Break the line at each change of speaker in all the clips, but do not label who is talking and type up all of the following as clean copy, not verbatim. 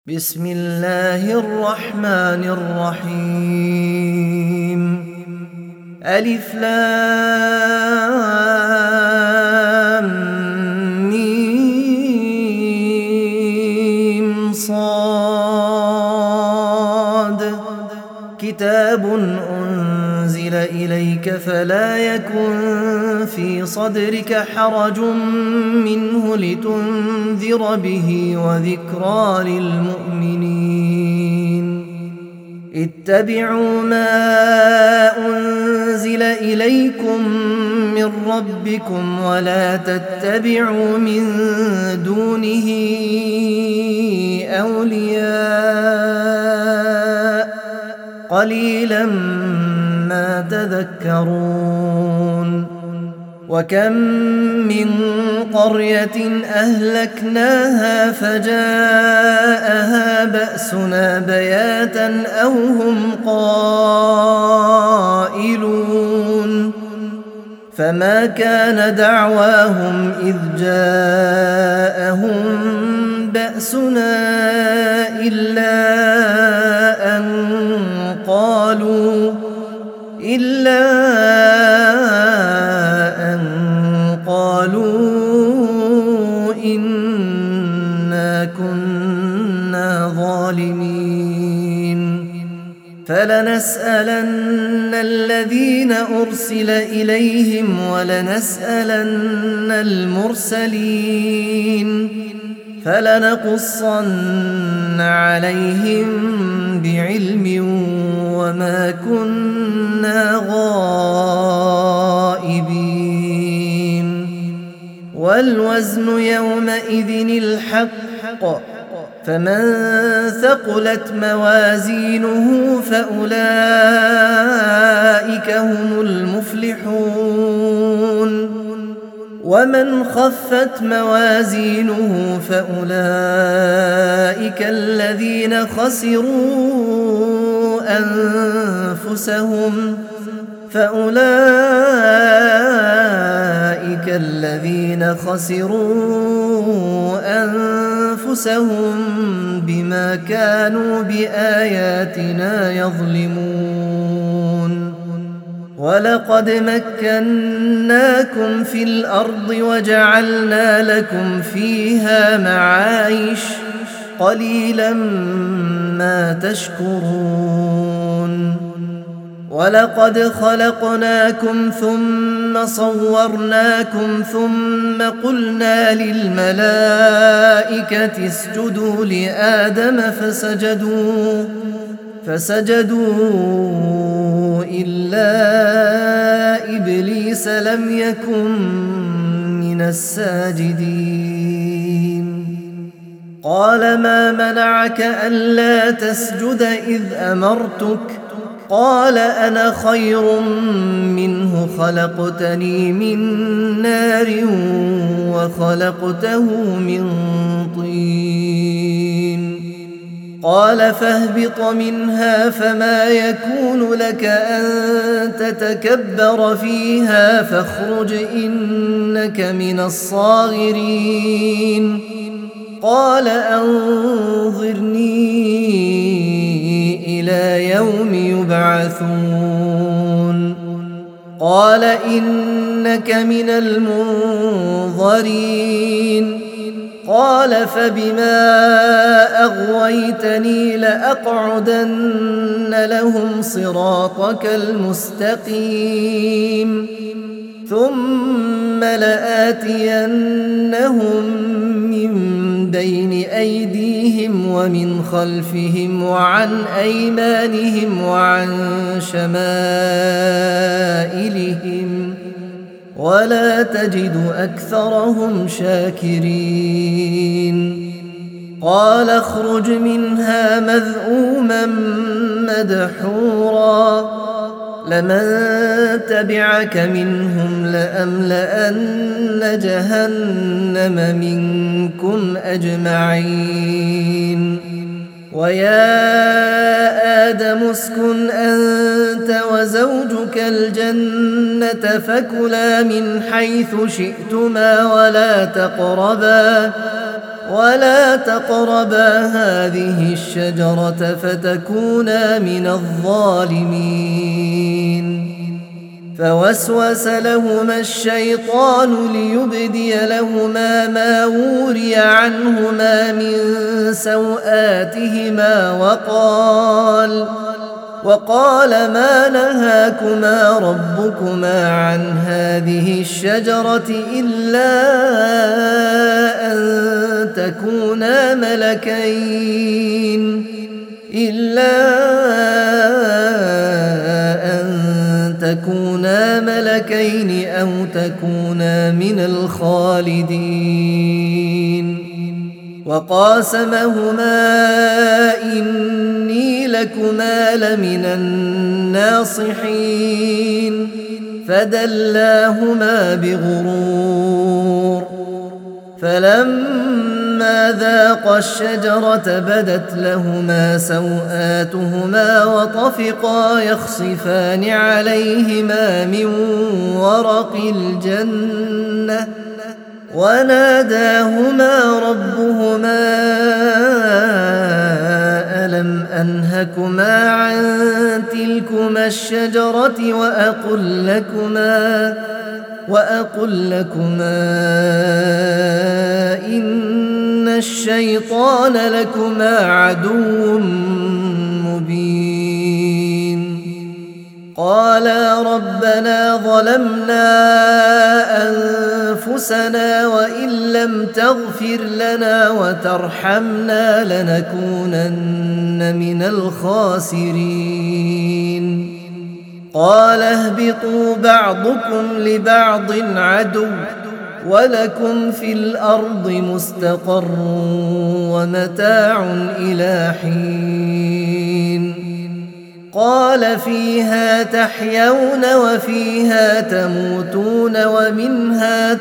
بسم الله الرحمن الرحيم ألف لام ميم صاد كتاب أنزل إليك فلا يكن في صدرك حرج منه لتنذر به وذكرى للمؤمنين اتبعوا ما أنزل إليكم من ربكم ولا تتبعوا من دونه أولياء قليلا ما تذكرون وكم من قرية أهلكناها فجاءها بأسنا بياتا أو هم قائلون فما كان دعواهم إذ جاءهم بأسنا إلا أن قالوا إنا كنا ظالمين فلنسألن الذين أرسل إليهم ولنسألن المرسلين فلنقصن عليهم بعلم وما كنا غائبين والوزن يومئذ الحق فمن ثقلت موازينه فأولئك هم المفلحون ومن خفت موازينه فأولئك الذين خسروا أنفسهم بما كانوا بآياتنا يظلمون ولقد مكناكم في الأرض وجعلنا لكم فيها معايش قليلا ما تشكرون ولقد خلقناكم ثم صورناكم ثم قلنا للملائكة اسجدوا لآدم فسجدوا إلا إبليس لم يكن من الساجدين قال ما منعك ألا تسجد إذ أمرتك قال أنا خير منه خلقتني من نار وخلقته من طين قال فاهبط منها فما يكون لك أن تتكبر فيها فاخرج إنك من الصاغرين قال أنظرني إلى يوم يبعثون قال إنك من المنظرين قال فبما أغويتني لأقعدن لهم صراطك المستقيم ثم لآتينهم من بين أيديهم ومن خلفهم وعن أيمانهم وعن شمائلهم ولا تجد أكثرهم شاكرين قال اخرج منها مذءوما مدحورا لمن تبعك منهم لأملأن جهنم منكم أجمعين ويا آدم اسكن أنت وزوجك الجنة فكلا من حيث شئتما ولا تقربا هذه الشجرة فتكونا من الظالمين. فوسوس لهما الشيطان ليبدي لهما ما وري عنهما من سوآتهما وقال ما نهاكما ربكما عن هذه الشجرة إلا أن تكونا ملكين أو تكونا من الخالدين. وقاسمهما إني لكما لمن الناصحين فدلاهما بغرور. فلما ذاقا الشجرة بدت لهما سوآتهما وطفقا يخصفان عليهما من ورق الجنة وناداهما ربهما ألم أنهكما عن تلكما الشجرة وأقل لكما إن الشيطان لكما عدو مبين. قالا ربنا ظلمنا أنفسنا وإن لم تغفر لنا وترحمنا لنكونن من الخاسرين. قال اهبطوا بعضكم لبعض عدو ولكم في الأرض مستقر ومتاع إلى حين. قال فيها تحيون وفيها تموتون ومنها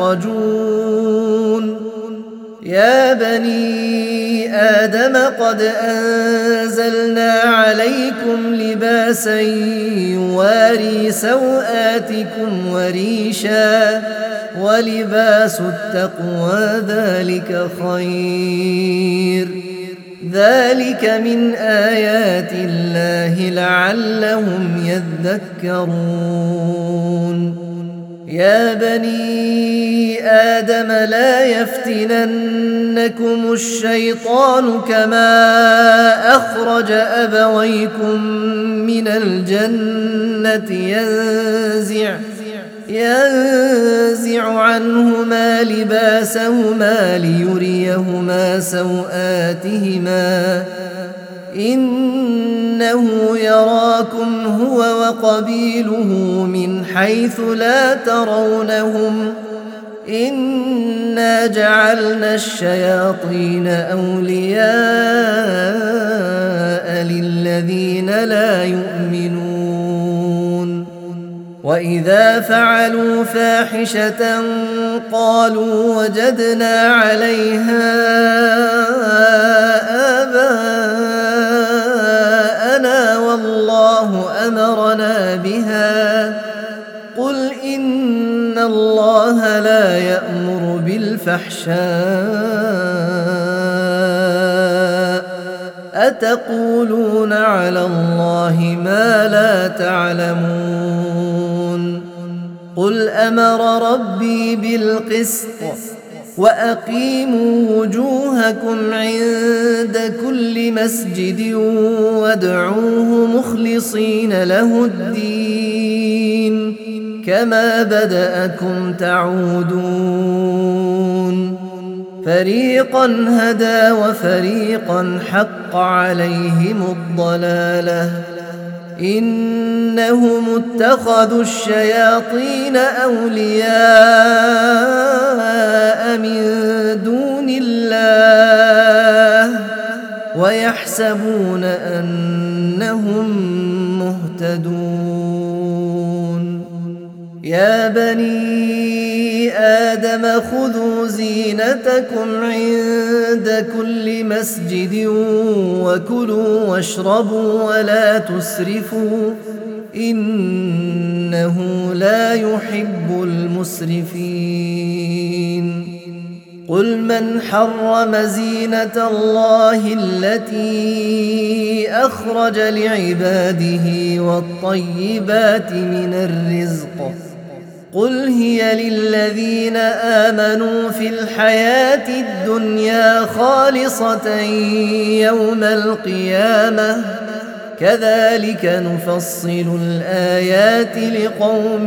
تخرجون. يا بني آدم قد أنزلنا عليكم لباسا يواري سوآتكم وريشا ولباس التقوى ذلك خير. ذلك من آيات الله لعلهم يذكرون. يا بني آدم لا يفتننكم الشيطان كما أخرج أبويكم من الجنة ينزع عنهما لباسهما ليريهما سوآتهما إنه يراكم هو وقبيله من حيث لا ترونهم إنا جعلنا الشياطين أولياء للذين لا يؤمنون. وإذا فعلوا فاحشة قالوا وجدنا عليها آباءنا والله أمرنا بها قل إن الله لا يأمر بالفحشاء أتقولون على الله ما لا تعلمون. قل أمر ربي بالقسط وأقيموا وجوهكم عند كل مسجد وادعوه مخلصين له الدين كما بدأكم تعودون. فريقا هدى وفريقا حق عليهم الضلالة إنهم اتخذوا الشياطين أولياء من دون الله ويحسبون أنهم مهتدون. يا بني آدم خذوا زينتكم عند كل مسجد وكلوا واشربوا ولا تسرفوا إنه لا يحب المسرفين. قل من حرم زينة الله التي أخرج لعباده والطيبات من الرزق قل هي للذين آمنوا في الحياة الدنيا خالصة يوم القيامة كذلك نفصل الآيات لقوم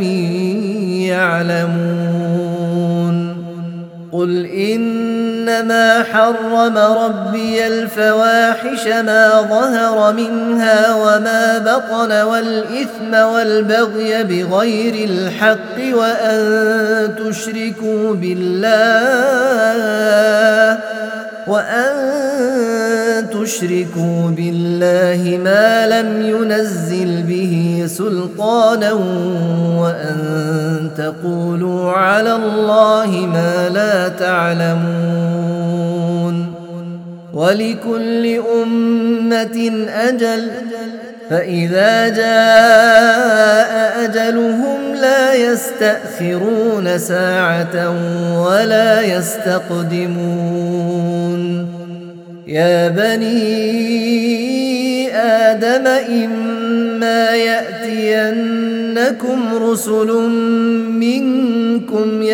يعلمون قل إنما حرم ربي الفواحش ما ظهر منها وما بطن والإثم والبغي بغير الحق وأن تشركوا بالله ما لم ينزل به سلطانا وأن تقولوا على الله ما لا تعلمون ولكل أمة أجل فإذا جاء أجلهم لا يستأخرون ساعة ولا يستقدمون يا بني آدم إما يأتينكم رسل منكم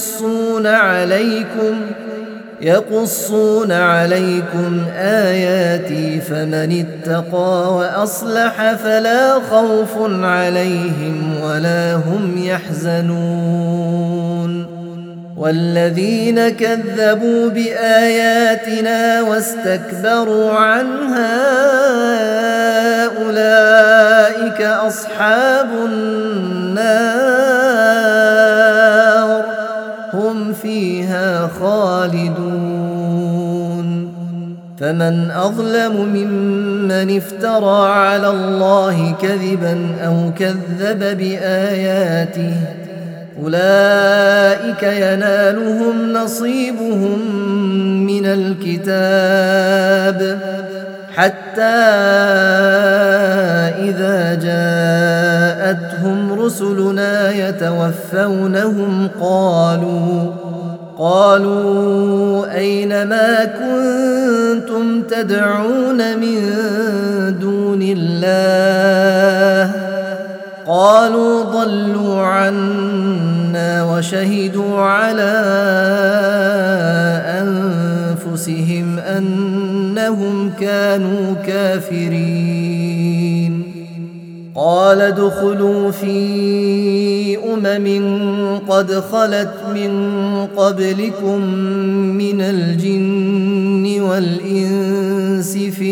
يقصون عليكم آياتي فمن اتقى وأصلح فلا خوف عليهم ولا هم يحزنون والذين كذبوا بآياتنا واستكبروا عنها أولئك أصحاب النار هم فيها خالدون فمن أظلم ممن افترى على الله كذبا أو كذب بآياته أولئك ينالهم نصيبهم من الكتاب حتى إذا جاءتهم رسلنا يتوفونهم قالوا أين ما كنتم تدعون من دون الله قالوا ضلوا عنا وشهدوا على أنفسهم أنهم كانوا كافرين قال ادخلوا في قد خلت من قبلكم من الجن والإنس في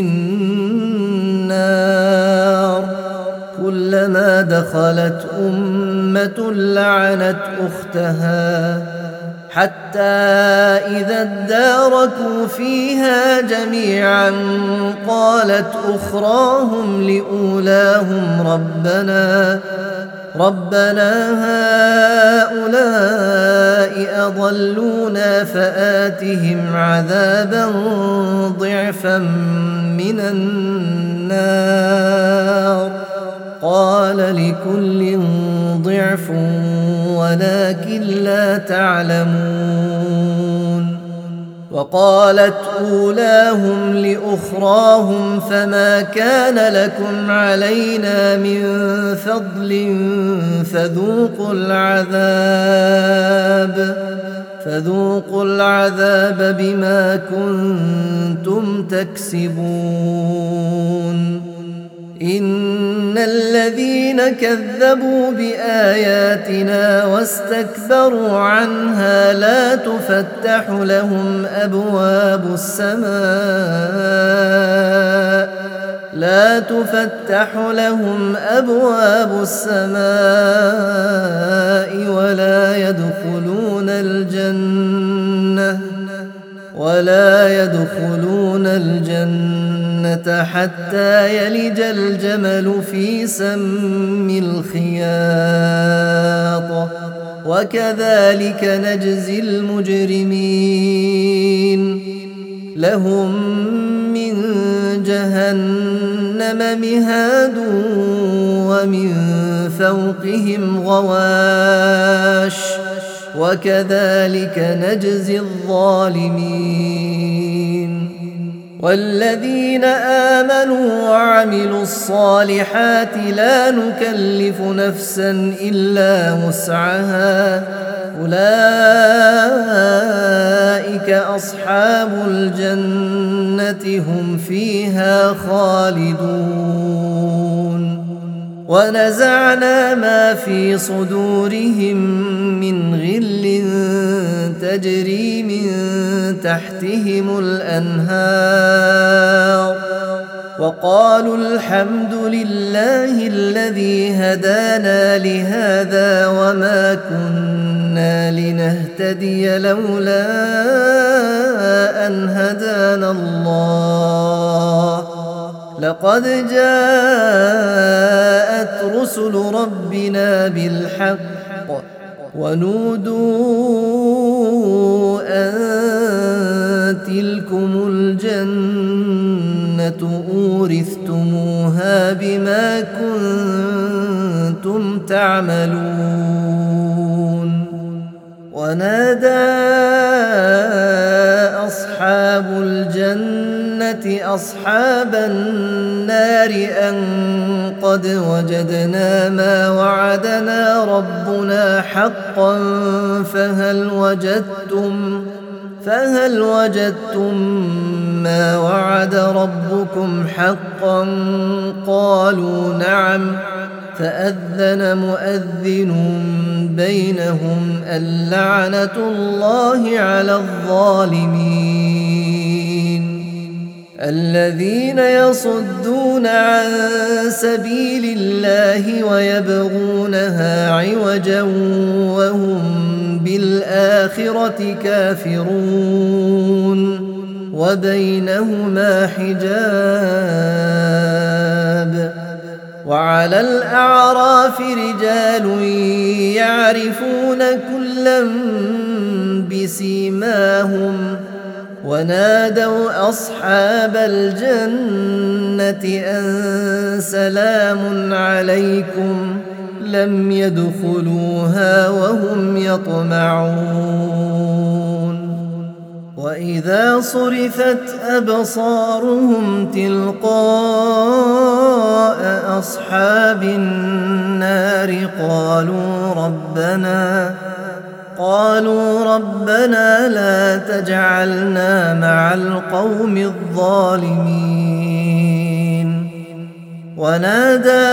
النار كلما دخلت أمة لعنت أختها حتى إذا اداركوا فيها جميعا قالت أخراهم لأولاهم ربنا هؤلاء أضلونا فآتهم عذابا ضعفا من النار قال لكل ضعف ولكن لا تعلمون وقالت أولاهم لأخراهم فما كان لكم علينا من فضل فذوقوا العذاب بما كنتم تكسبون إن الذين كذبوا بآياتنا واستكبروا عنها لا تفتح لهم أبواب السماء ولا يدخلون الجنة حتى يلج الجمل في سم الخياط وكذلك نجزي المجرمين لهم من جهنم مهاد ومن فوقهم غواش وكذلك نجزي الظالمين. والذين آمنوا وعملوا الصالحات لا نكلف نفسا إلا وسعها أولئك أصحاب الجنة هم فيها خالدون. ونزعنا ما في صدورهم من غل تجري من تحتهم الأنهار وقالوا الحمد لله الذي هدانا لهذا وما كنا لنهتدي لولا أن هدانا الله لقد جاءت رسل ربنا بالحق ونودوا أن تلكم الجنة أورثتموها بما كنتم تعملون. ونادى أصحاب الجنة أصحاب النار أن قد وجدنا ما وعدنا ربنا حقا فهل وجدتم ما وعد ربكم حقا قالوا نعم فأذن مؤذن بينهم اللعنة الله على الظالمين. الذين يصدون عن سبيل الله ويبغونها عوجا وهم بالآخرة كافرون وبينهما حجاب. وعلى الأعراف رجال يعرفون كلا بسيماهم ونادوا أصحاب الجنة أن سلام عليكم لم يدخلوها وهم يطمعون. وإذا صرفت أبصارهم تلقاء أصحاب النار قالوا ربنا لا تجعلنا مع القوم الظالمين. ونادى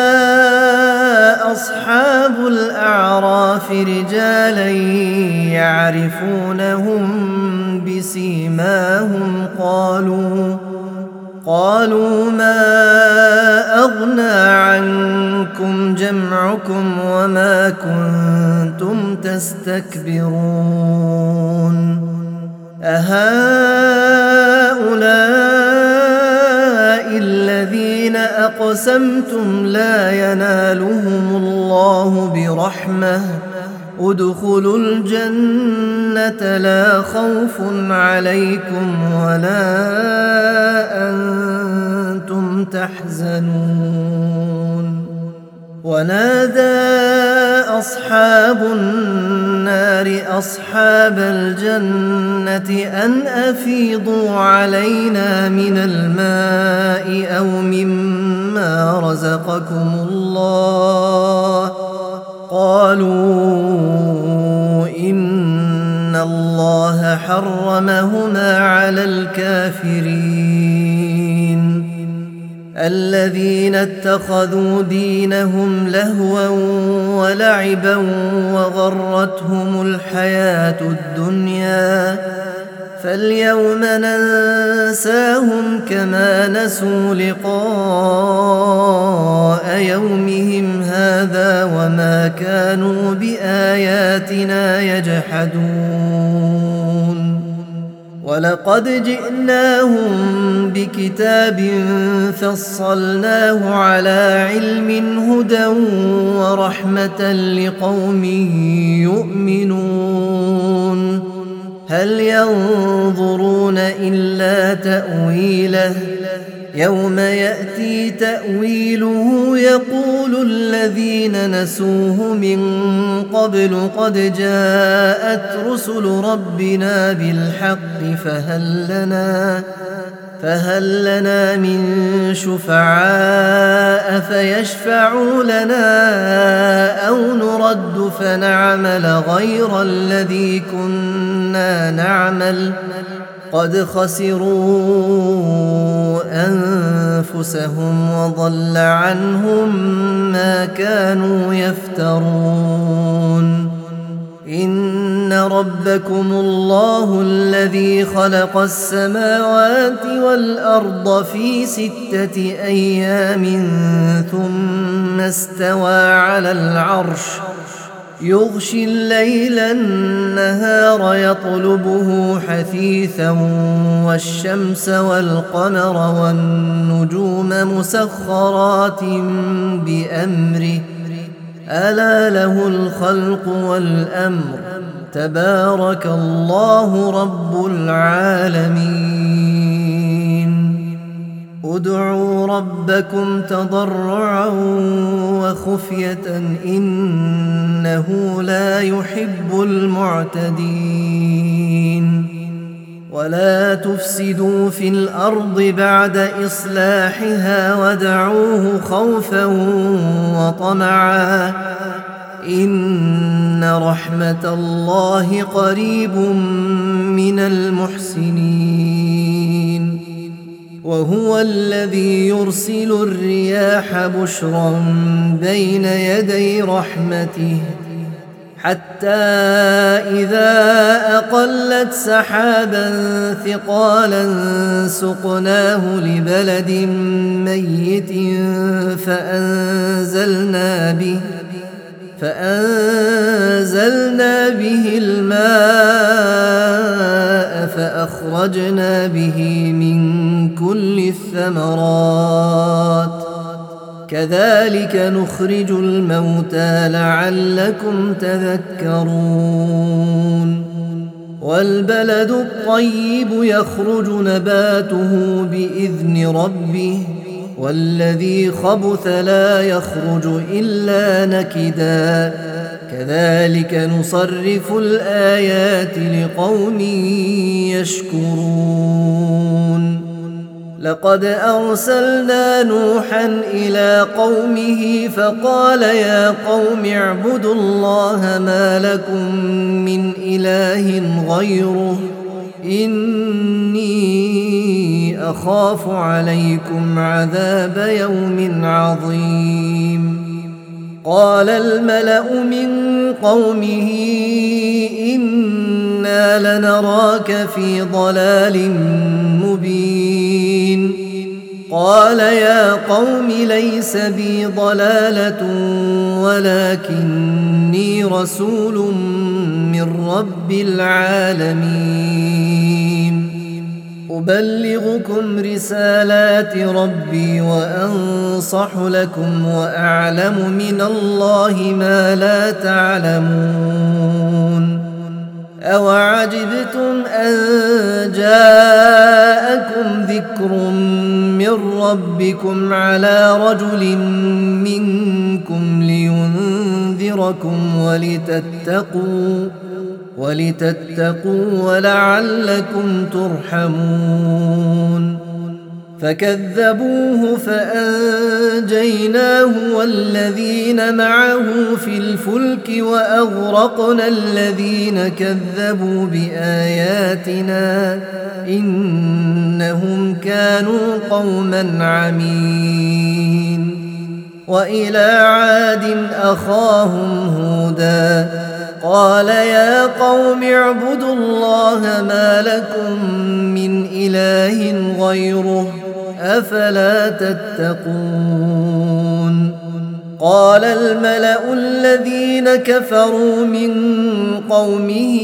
أصحاب الأعراف رجالا يعرفونهم بسيماهم قالوا ما أغنى عنكم جمعكم وما كنتم تستكبرون أهؤلاء الذين أقسمتم لا ينالهم الله برحمة ادخلوا الجنة لا خوف عليكم ولا أنتم تحزنون. ونادى أصحاب النار أصحاب الجنة أن أفيضوا علينا من الماء أو مما رزقكم الله قالوا إن الله حرمهما على الكافرين. الذين اتخذوا دينهم لهوا ولعبا وغرتهم الحياة الدنيا فاليوم ننساهم كما نسوا لقاء يومهم هذا وما كانوا بآياتنا يجحدون. ولقد جئناهم بكتاب فصلناه على علم هدى ورحمة لقوم يؤمنون. هل ينظرون إلا تأويله يوم يأتي تأويله يقول الذين نسوه من قبل قد جاءت رسل ربنا بالحق فهل لنا من شفعاء فيشفعوا لنا أو نرد فنعمل غير الذي كنا نعمل قد خسروا أنفسهم وضل عنهم ما كانوا يفترون. إن ربكم الله الذي خلق السماوات والأرض في 6 أيام ثم استوى على العرش يغشي الليل النهار يطلبه حثيثا والشمس والقمر والنجوم مسخرات بأمره ألا له الخلق والأمر تبارك الله رب العالمين. ادعوا ربكم تضرعا وخفية إنه لا يحب المعتدين. ولا تفسدوا في الأرض بعد إصلاحها وادعوه خوفا وطمعا إن رحمة الله قريب من المحسنين. وهو الذي يرسل الرياح بشرا بين يدي رحمته حتى إذا أقلت سحابا ثقالا سقناه لبلد ميت فأنزلنا به الماء فأخرجنا به من كل الثمرات كذلك نخرج الموتى لعلكم تذكرون. والبلد الطيب يخرج نباته بإذن ربه والذي خبث لا يخرج إلا نكدا كذلك نصرف الآيات لقوم يشكرون. لقد أرسلنا نوحا إلى قومه فقال يا قوم اعبدوا الله ما لكم من إله غيره إني أخاف عليكم عذاب يوم عظيم. قال الملأ من قومه إنا لنراك في ضلال مبين. قال يا قوم ليس بي ضلالة ولكني رسول من رب العالمين أبلغكم رسالات ربي وأنصح لكم وأعلم من الله ما لا تعلمون. أوعجبتم أن جاءكم ذكر من ربكم على رجل منكم لينذركم ولتتقوا ولعلكم ترحمون. فكذبوه فأنجيناه والذين معه في الفلك وأغرقنا الذين كذبوا بآياتنا إنهم كانوا قوما عمين. وإلى عاد أخاهم هودا قال يا قوم اعبدوا الله ما لكم من إله غيره أفلا تتقون. قال الملأ الذين كفروا من قومه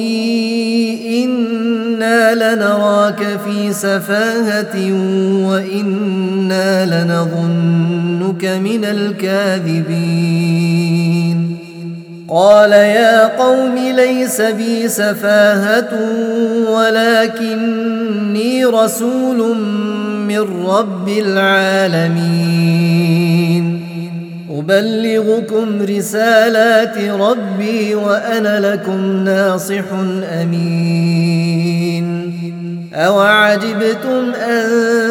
إنا لنراك في سفاهة وإنا لنظنك من الكاذبين. قال يا قوم ليس بي سفاهة ولكني رسول من رب العالمين أبلغكم رسالات ربي وأنا لكم ناصح أمين أوعجبتم أن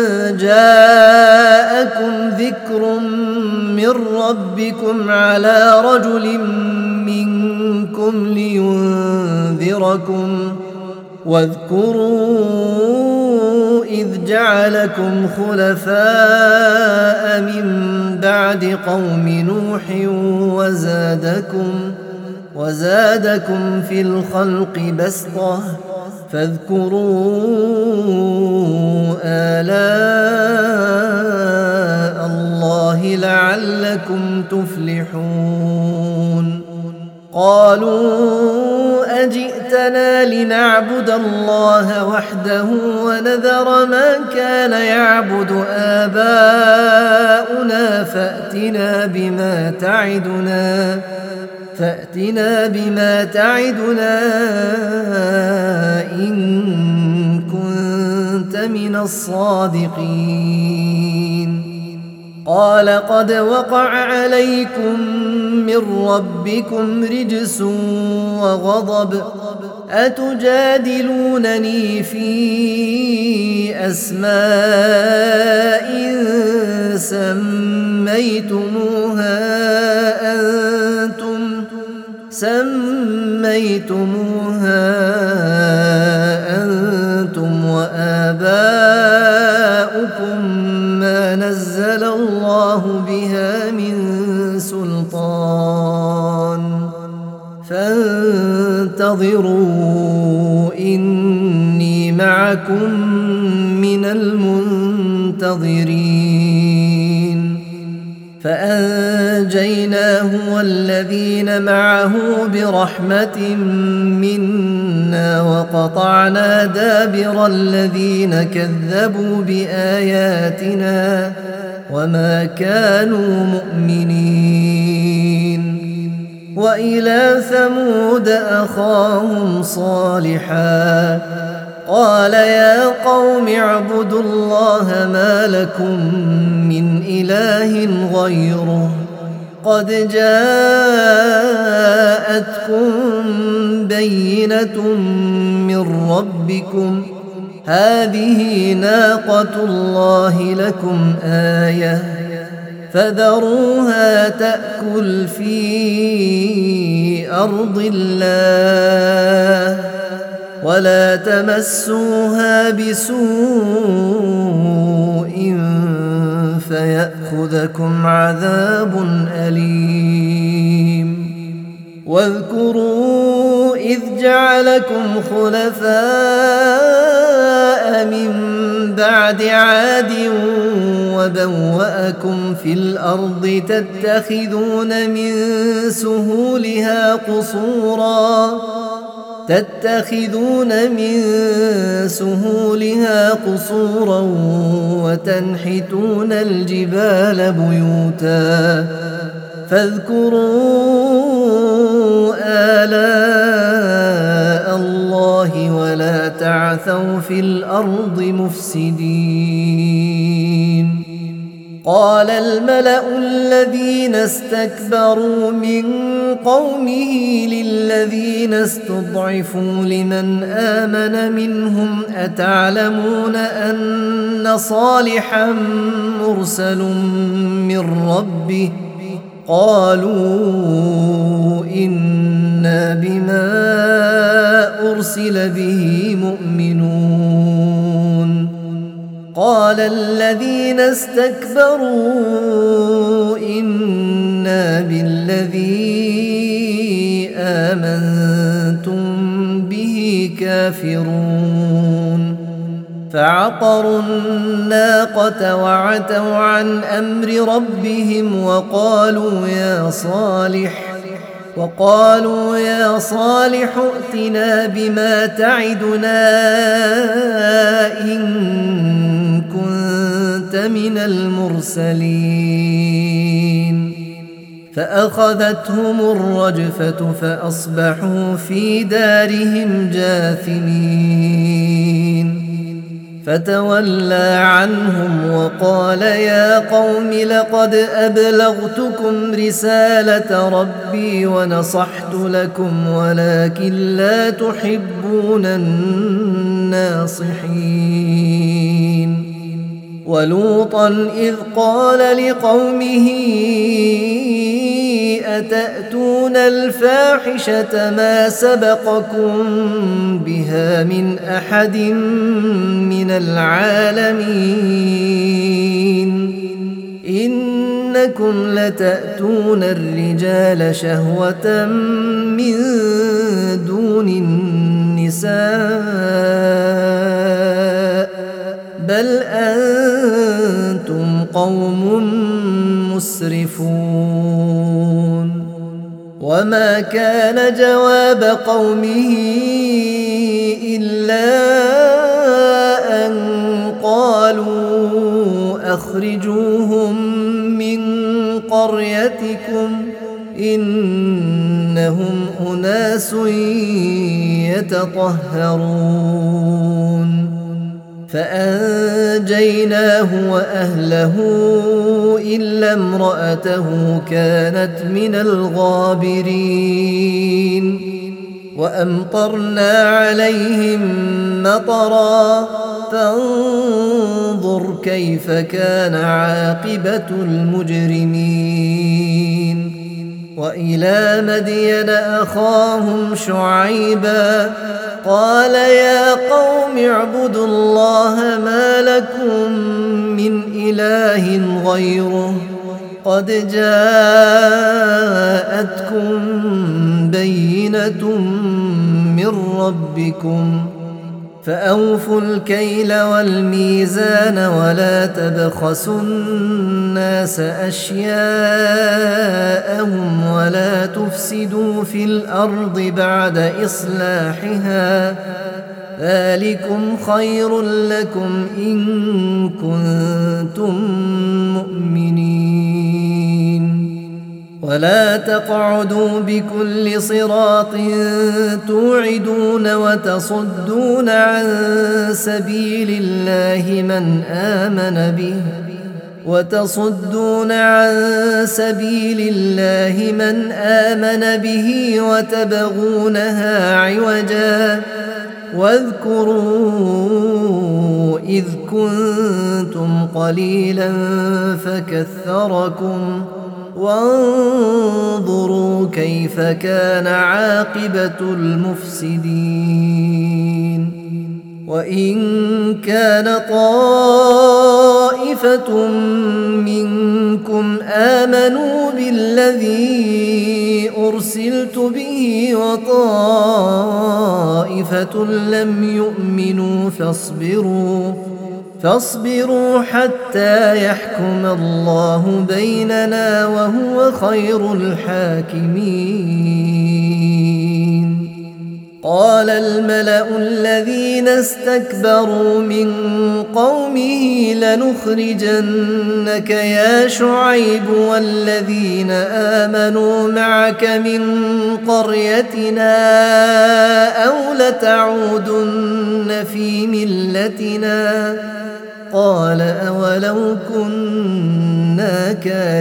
جاءكم ذكر من ربكم على رجل منكم لينذركم واذكروا إذ جعلكم خلفاء من بعد قوم نوح وزادكم في الخلق بسطة فاذكروا آلاء الله لعلكم تفلحون قالوا أجئتنا لنعبد الله وحده ونذر ما كان يعبد آباؤنا فأتنا بما تعدنا إن كنت من الصادقين قال قد وقع عليكم من ربكم رجس وغضب أتجادلونني في أسماء سميتموها أنتم وآباؤكم ما نزل الله بها من سلطان فانتظروا إني معكم من المنتظرين فأنجيناه والذين معه برحمة منا وقطعنا دابر الذين كذبوا بآياتنا وما كانوا مؤمنين وإلى ثمود أخاهم صالحا قال يا قوم اعبدوا الله ما لكم من إله غيره قد جاءتكم بينة من ربكم هذه ناقة الله لكم آية فذروها تأكل في أرض الله ولا تمسوها بسوء فيأخذكم عذاب أليم واذكروا إذ جعلكم خلفاء من بعد عاد وبوأكم في الأرض تتخذون من سهولها قصورا وتنحتون الجبال بيوتا فاذكروا آلاء الله ولا تعثوا في الأرض مفسدين قال الملأ الذين استكبروا من قومه للذين استضعفوا لمن آمن منهم أتعلمون أن صالحا مرسل من ربه قالوا إنا بما أرسل به مؤمنون قال الذين استكبروا إنا بالذي آمنتم به كافرون فعقروا الناقة وعتوا عن أمر ربهم وقالوا يا صالح ائتنا بما تعدنا إن كنت من المرسلين فأخذتهم الرجفة فأصبحوا في دارهم جاثمين فتولى عنهم وقال يا قوم لقد أبلغتكم رسالة ربي ونصحت لكم ولكن لا تحبون الناصحين ولوطا إذ قال لقومه أتأتون الفاحشة ما سبقكم بها من أحد من العالمين إنكم لتأتون الرجال شهوة من دون النساء بل أنتم قوم مسرفون وما كان جواب قومه إلا أن قالوا أخرجوهم من قريتكم إنهم أناس يتطهرون فأنجيناه وأهله إلا امرأته كانت من الغابرين وأمطرنا عليهم مطرا فانظر كيف كان عاقبة المجرمين وإلى مدين أخاهم شعيبا قال يا قوم اعبدوا الله ما لكم من إله غيره قد جاءتكم بينة من ربكم فأوفوا الكيل والميزان ولا تبخسوا الناس أشياءهم ولا تفسدوا في الأرض بعد إصلاحها ذلكم خير لكم إن كنتم مؤمنين ولا تقعدوا بكل صراط توعدون وتصدون عن سبيل الله من آمن به وتبغونها عوجا واذكروا إذ كنتم قليلا فكثركم وانظروا كيف كان عاقبة المفسدين وإن كان طائفة منكم آمنوا بالذي أرسلت به وطائفة لم يؤمنوا فاصبروا حتى يحكم الله بيننا وهو خير الحاكمين قال الملأ الذين استكبروا من قومه لنخرجنك يا شعيب والذين آمنوا معك من قريتنا أو لتعودن في ملتنا قال أولو كنا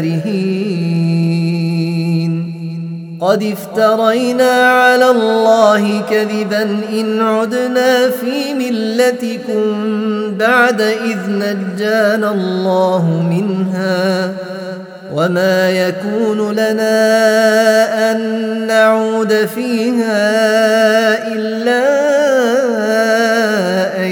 كارهين قد افترينا على الله كذبا إن عدنا في ملتكم بعد إذ نجانا الله منها وما يكون لنا أن نعود فيها إلا أن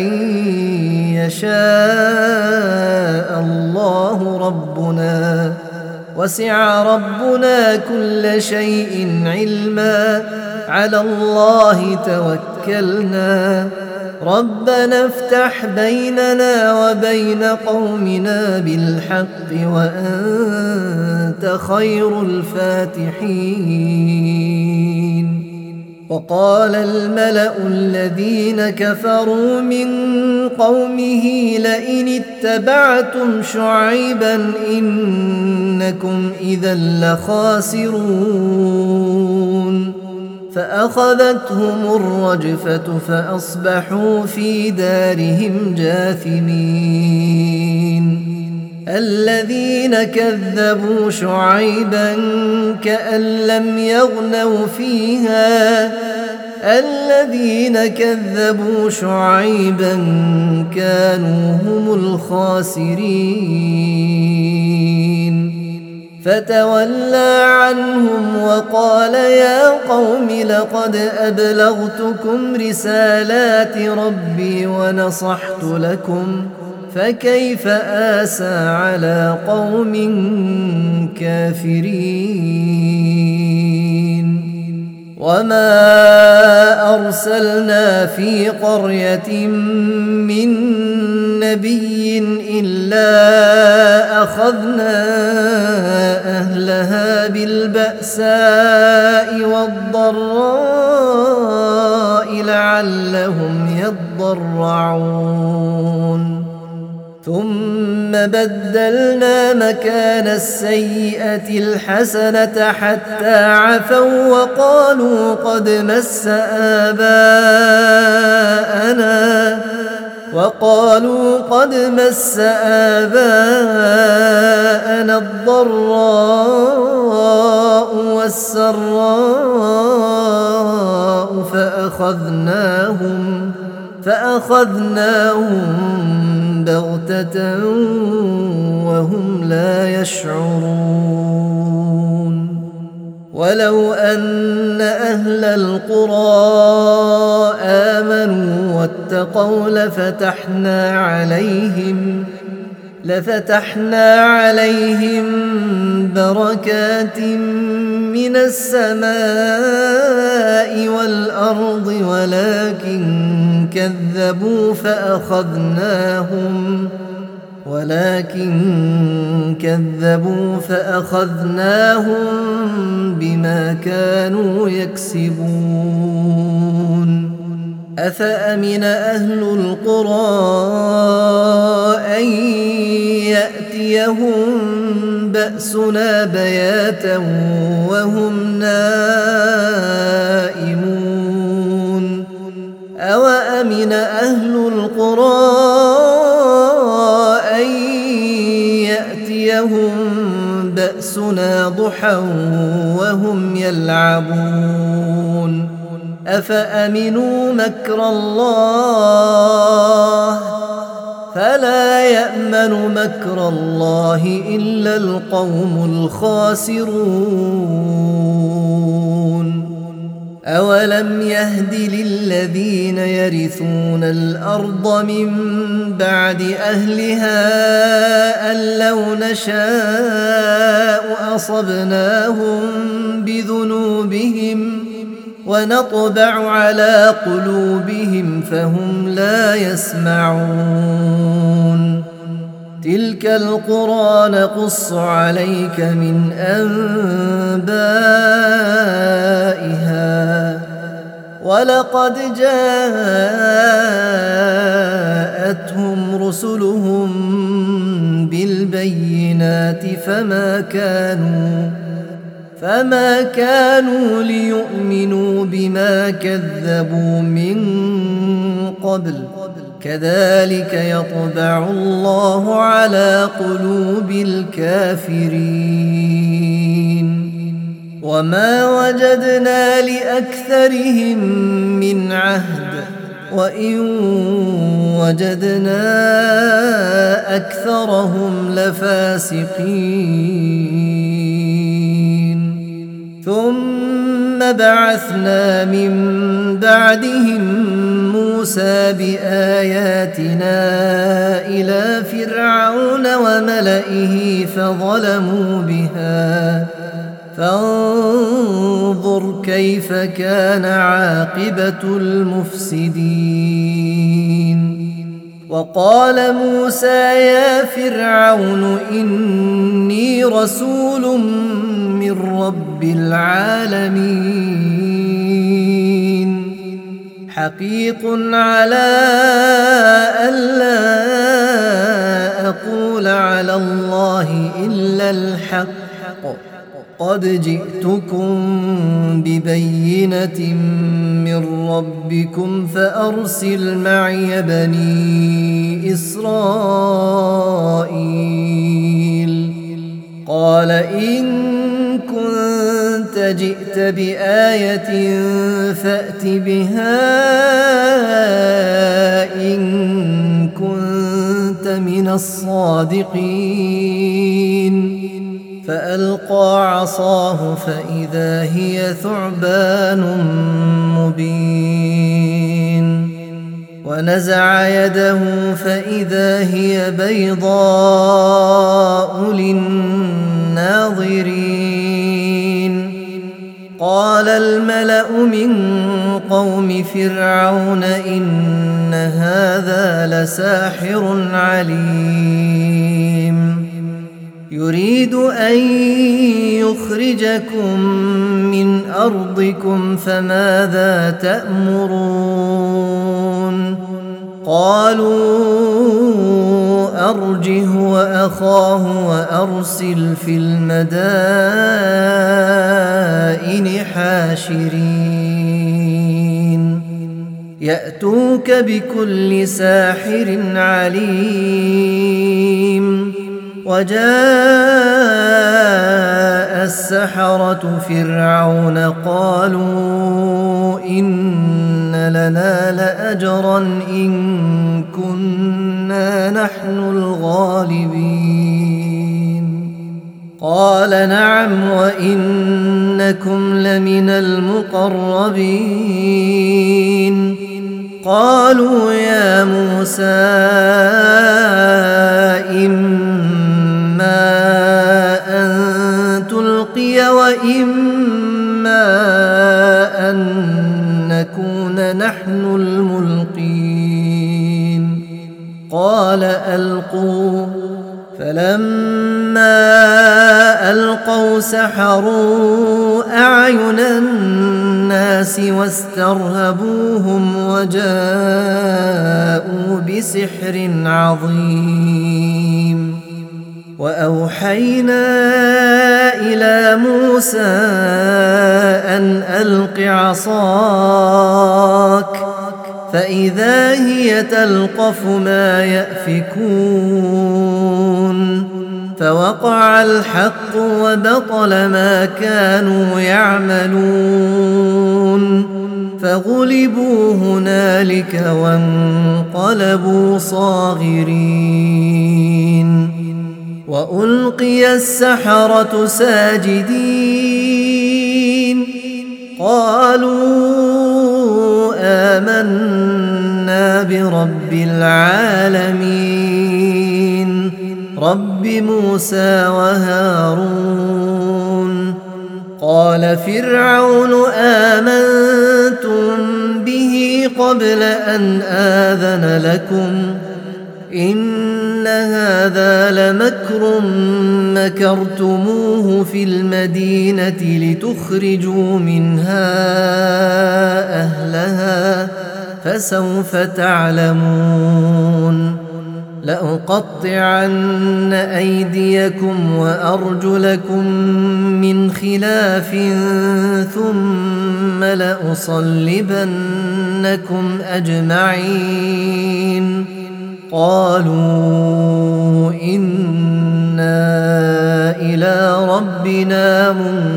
يشاء الله ربنا وسع ربنا كل شيء علما على الله توكلنا ربنا افتح بيننا وبين قومنا بالحق وأنت خير الفاتحين وقال الملأ الذين كفروا من قومه لئن اتبعتم شعيبا إنكم إذا لخاسرون فأخذتهم الرجفة فأصبحوا في دارهم جاثمين الذين كذبوا شعيبا كأن لم يغنوا فيها الذين كذبوا شعيبا كانوا هم الخاسرين فتولى عنهم وقال يا قوم لقد أبلغتكم رسالات ربي ونصحت لكم فكيف آسى على قوم كافرين وما أرسلنا في قرية من نبي إلا أخذنا أهلها بالبأساء والضراء لعلهم يضرعون ثم بدلنا مكان السيئة الحسنة حتى عفوا وقالوا قد مس آباءنا الضراء والسراء فأخذناهم بغتة وهم لا يشعرون ولو أن أهل القرى آمنوا واتقوا لفتحنا عليهم بركات من السماء والأرض ولكن كذبوا فأخذناهم بما كانوا يكسبون أفأمن أهل القرى أن يأتيهم بأسنا بياتا وهم نائمون أوأمن أهل القرى أن يأتيهم بأسنا ضحى وهم يلعبون أفأمنوا مكر الله فلا يأمن مكر الله إلا القوم الخاسرون أولم يهد للذين يرثون الأرض من بعد أهلها أن لو نشاء أصبناهم بذنوبهم ونطبع على قلوبهم فهم لا يسمعون تلك القرى نقص عليك من أنبائها ولقد جاءتهم رسلهم بالبينات فما كانوا ليؤمنوا بما كذبوا من قبل كذلك يطبع الله على قلوب الكافرين وما وجدنا لأكثرهم من عهد وإن وجدنا أكثرهم لفاسقين ثم بعثنا من بعدهم موسى بآياتنا إلى فرعون وملئه فظلموا بها فانظر كيف كان عاقبة المفسدين وقال موسى يا فرعون إني رسول من رب العالمين حقيق على ألا أقول على الله إلا الحق قد جئتكم ببينة من ربكم فأرسل معي بني إسرائيل قال إن كنت جئت بآية فأت بها إن كنت من الصادقين فألقى عصاه فإذا هي ثعبان مبين ونزع يده فإذا هي بيضاء للناظرين قال الملأ من قوم فرعون إن هذا لساحر عليم يريد أن يخرجكم من أرضكم فماذا تأمرون قالوا أرجه وأخاه وأرسل في المدائن حاشرين يأتوك بكل ساحر عليم وجاء السحرة فرعون قالوا إن لنا لأجرا إن كنا نحن الغالبين قال نعم وإنكم لمن المقربين قالوا يا موسى إما أن تلقي وإما أن نكون نحن الملقين قال ألقوا فلما ألقوا سحروا أعين الناس واسترهبوهم وجاءوا بسحر عظيم وأوحينا إلى موسى أن ألق عصاك فإذا هي تلقف ما يأفكون فوقع الحق وبطل ما كانوا يعملون فغلبوا هنالك وانقلبوا صاغرين وألقي السحرة ساجدين قالوا آمنا برب العالمين رب موسى وهارون قال فرعون آمنتم به قبل أن آذن لكم إن هذا لمكر مكرتموه في المدينة لتخرجوا منها أهلها فسوف تعلمون لأقطعن أيديكم وأرجلكم من خلاف ثم لأصلبنكم أجمعين قالوا إنا إلى ربنا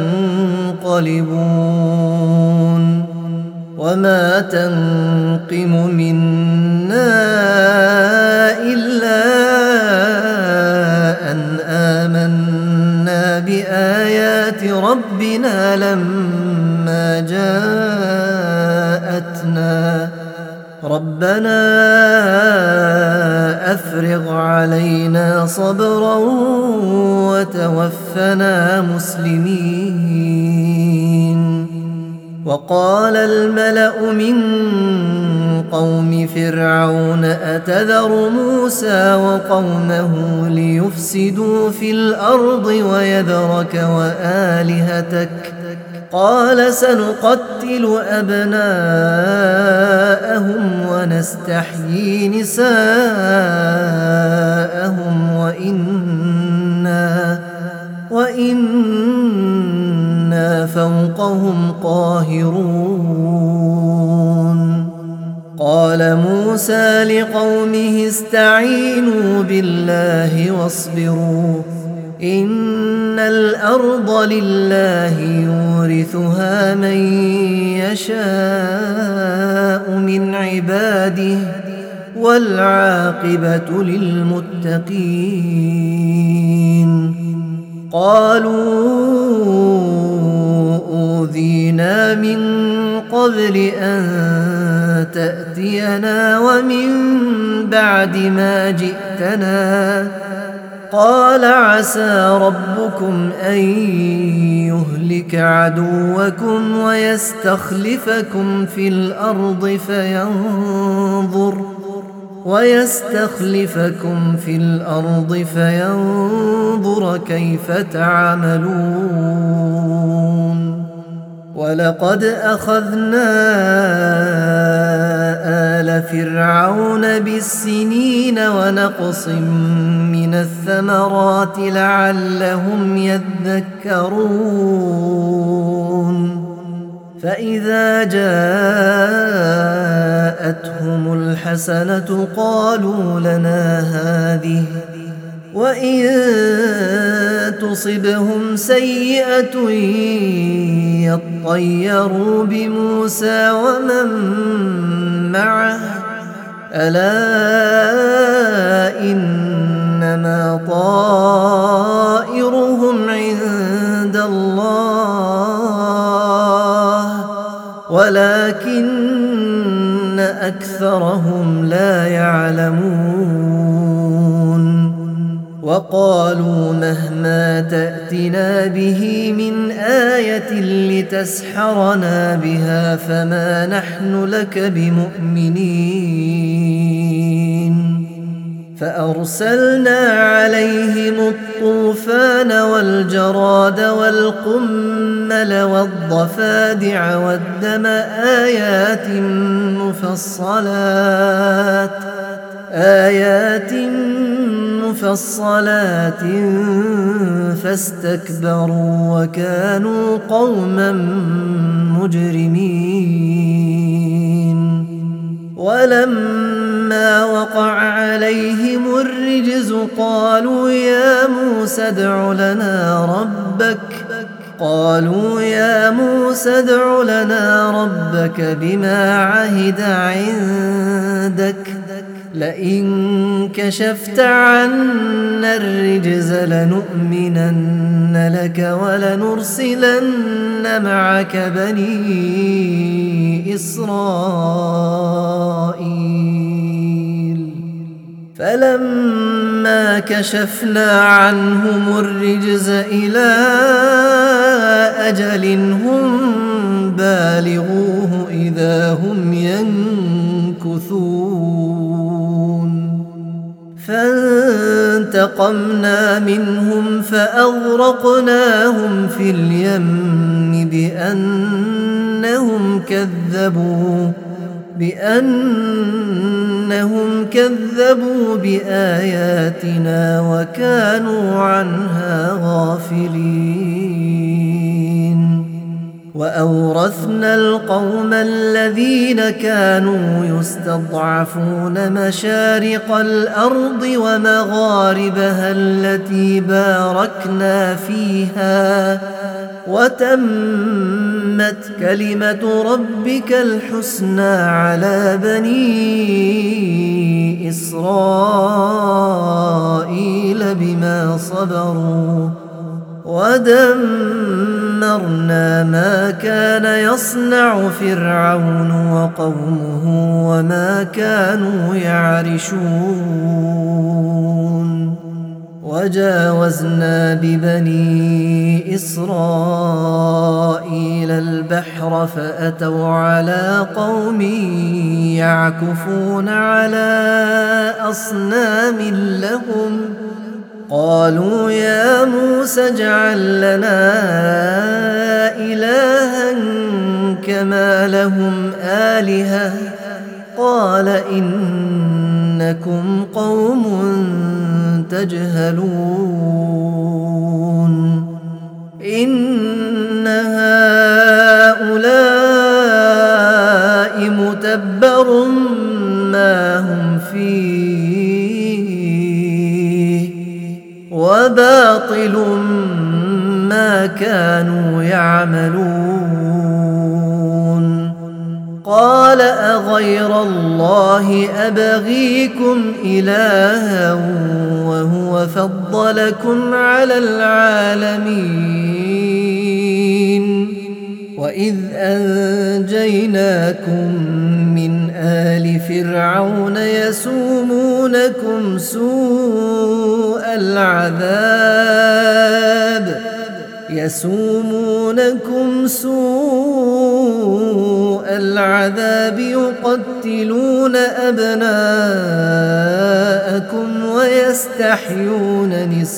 منقلبون وما تنقم منا إلا أن آمنا بآيات ربنا لما جاءتنا ربنا أفرغ علينا صبرا وتوفنا مسلمين وقال الملأ من قوم فرعون أتذر موسى وقومه ليفسدوا في الأرض ويذرك وآلهتك قال سنقتل أبناءهم ونستحيي نساءهم وإنا فوقهم قاهرون. قال موسى لقومه استعينوا بالله واصبروا إن الأرض لله يورثها من يشاء من عباده والعاقبة للمتقين. قالوا أوذينا من قبل أن تأتينا ومن بعد ما جئتنا. قال عسى ربكم أن يهلك عدوكم ويستخلفكم في الأرض فينظر كيف تعملون. ولقد أخذنا آل فرعون بالسنين ونقص من الثمرات لعلهم يذكرون. فإذا جاءتهم الحسنة قالوا لنا هذه وإن تصبهم سيئة يطيروا بموسى ومن معه ألا إنما طائرهم عند الله ولكن أكثرهم لا يعلمون. وقالوا مهما تأتنا به من آية لتسحرنا بها فما نحن لك بمؤمنين. فأرسلنا عليهم الطوفان والجراد والقمل والضفادع والدم آيات مفصلات فاستكبروا وكانوا قوما مجرمين. ولما وقع عليهم الرجز قالوا يا موسى ادع لنا ربك بما عهد عندك لئن كشفت عنا الرجز لنؤمنن لك ولنرسلن معك بني إسرائيل. فلما كشفنا عنهم الرجز إلى أجل هم بالغوه إذا هم ينكثون. فانتقمنا منهم فأغرقناهم في اليم بأنهم كذبوا بآياتنا وكانوا عنها غافلين. وأورثنا القوم الذين كانوا يستضعفون مشارق الأرض ومغاربها التي باركنا فيها وتمت كلمة ربك الحسنى على بني إسرائيل بما صبروا ودمرنا ما كان يصنع فرعون وقومه وما كانوا يعرشون. وجاوزنا ببني إسرائيل البحر فأتوا على قوم يعكفون على أصنام لهم قالوا يا موسى اجعل لنا إلها لهم آلهة قال إنكم قوم تجهلون إن هؤلاء متبر ما هم فيه وباطل ما كانوا يعملون قال أغير الله أبغيكم إلها وهو فضلكم على العالمين وإذ أنجيناكم من آل فرعون يسومونكم سوء العذاب يقتلون أبناءكم ويستحيون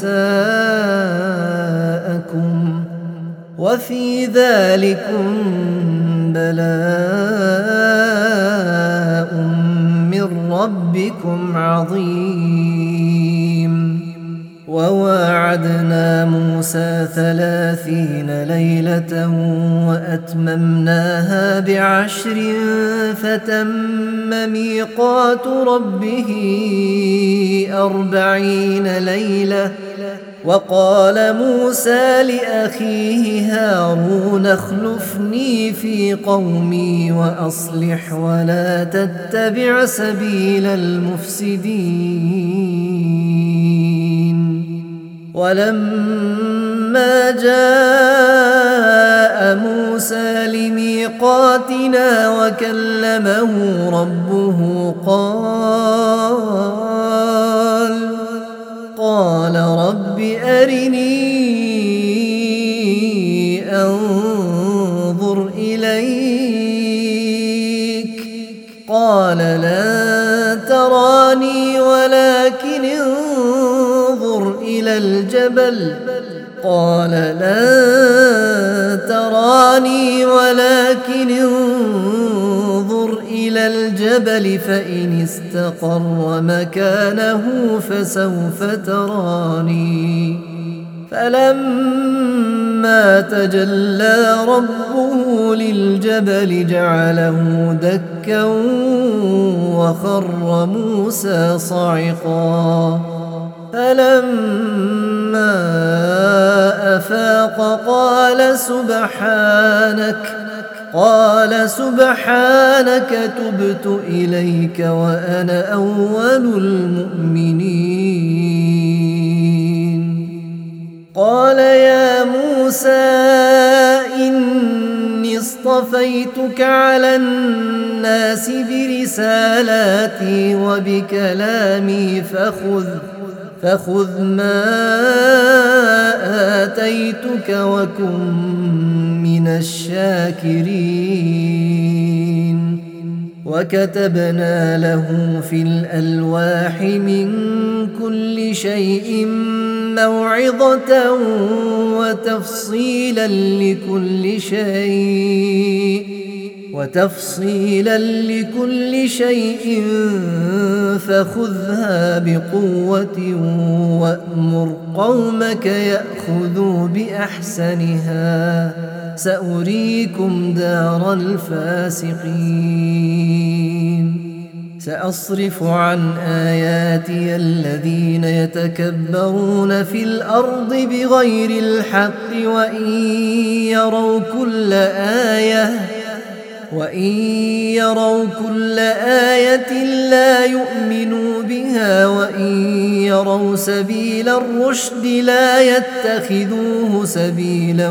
نساءكم وفي ذلكم بلاء من ربكم عظيم وواعدنا موسى 30 ليلة وأتممناها ب10 فتم ميقات ربه 40 ليلة وقال موسى لأخيه هارون اخلفني في قومي وأصلح ولا تتبع سبيل المفسدين ولما جاء موسى لميقاتنا وكلمه ربه قال رب أرني أنظر إليك قال لن تراني ولكن انظر إلى الجبل قال لن تراني ولكن انظر إلى الجبل فإن استقر مكانه فسوف تراني فلما تجلى ربه للجبل جعله دكا وخر موسى صعقا فلما أفاق قال سبحانك تبت إليك وأنا أول المؤمنين قال يا موسى إني اصطفيتك على الناس برسالاتي وبكلامي فخذ ما آتيتك وكن من الشاكرين وكتبنا له في الألواح من كل شيء موعظة وتفصيلا لكل شيء فخذها بقوة وأمر قومك يأخذوا بأحسنها سأريكم دار الفاسقين سأصرف عن آياتي الذين يتكبرون في الأرض بغير الحق وإن يروا كل آية لا يؤمنوا بها وإن يروا سبيل الرشد لا يتخذوه سبيلا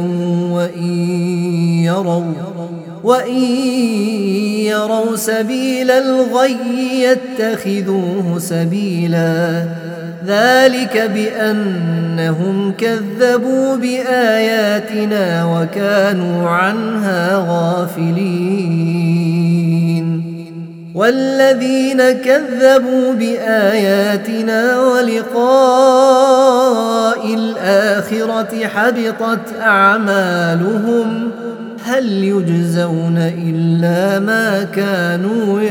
وإن يروا سبيل الغي يتخذوه سبيلا ذلك بأنهم كذبوا بآياتنا وكانوا عنها غافلين والذين كذبوا بآياتنا ولقاء الآخرة حبطت أعمالهم هل يجزون إلا ما كانوا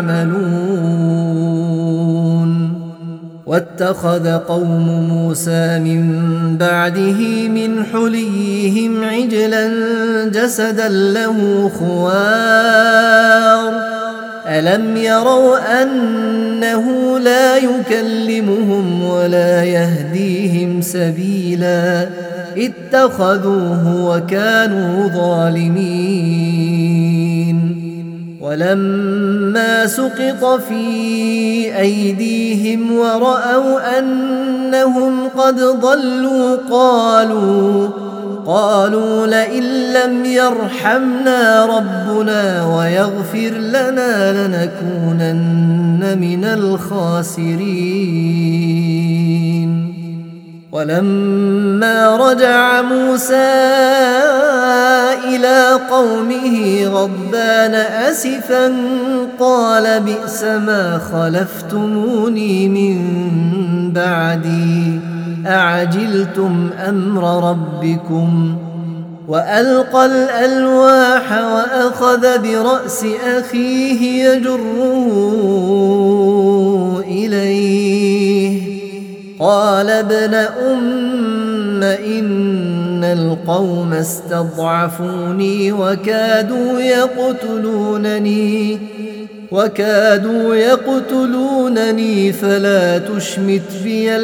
يعملون واتخذ قوم موسى من بعده من حليهم عجلا جسدا له خوار ألم يروا أنه لا يكلمهم ولا يهديهم سبيلا اتخذوه وكانوا ظالمين ولما سقط في أيديهم ورأوا أنهم قد ضلوا قالوا لئن لم يرحمنا ربنا ويغفر لنا لنكونن من الخاسرين ولما رجع موسى إلى قومه غضبان أسفا قال بئس ما خلفتموني من بعدي أعجلتم أمر ربكم وألقى الألواح وأخذ برأس أخيه يجره إليه قال ابن أم إن القوم استضعفوني وكادوا يقتلونني فلا تشمت بي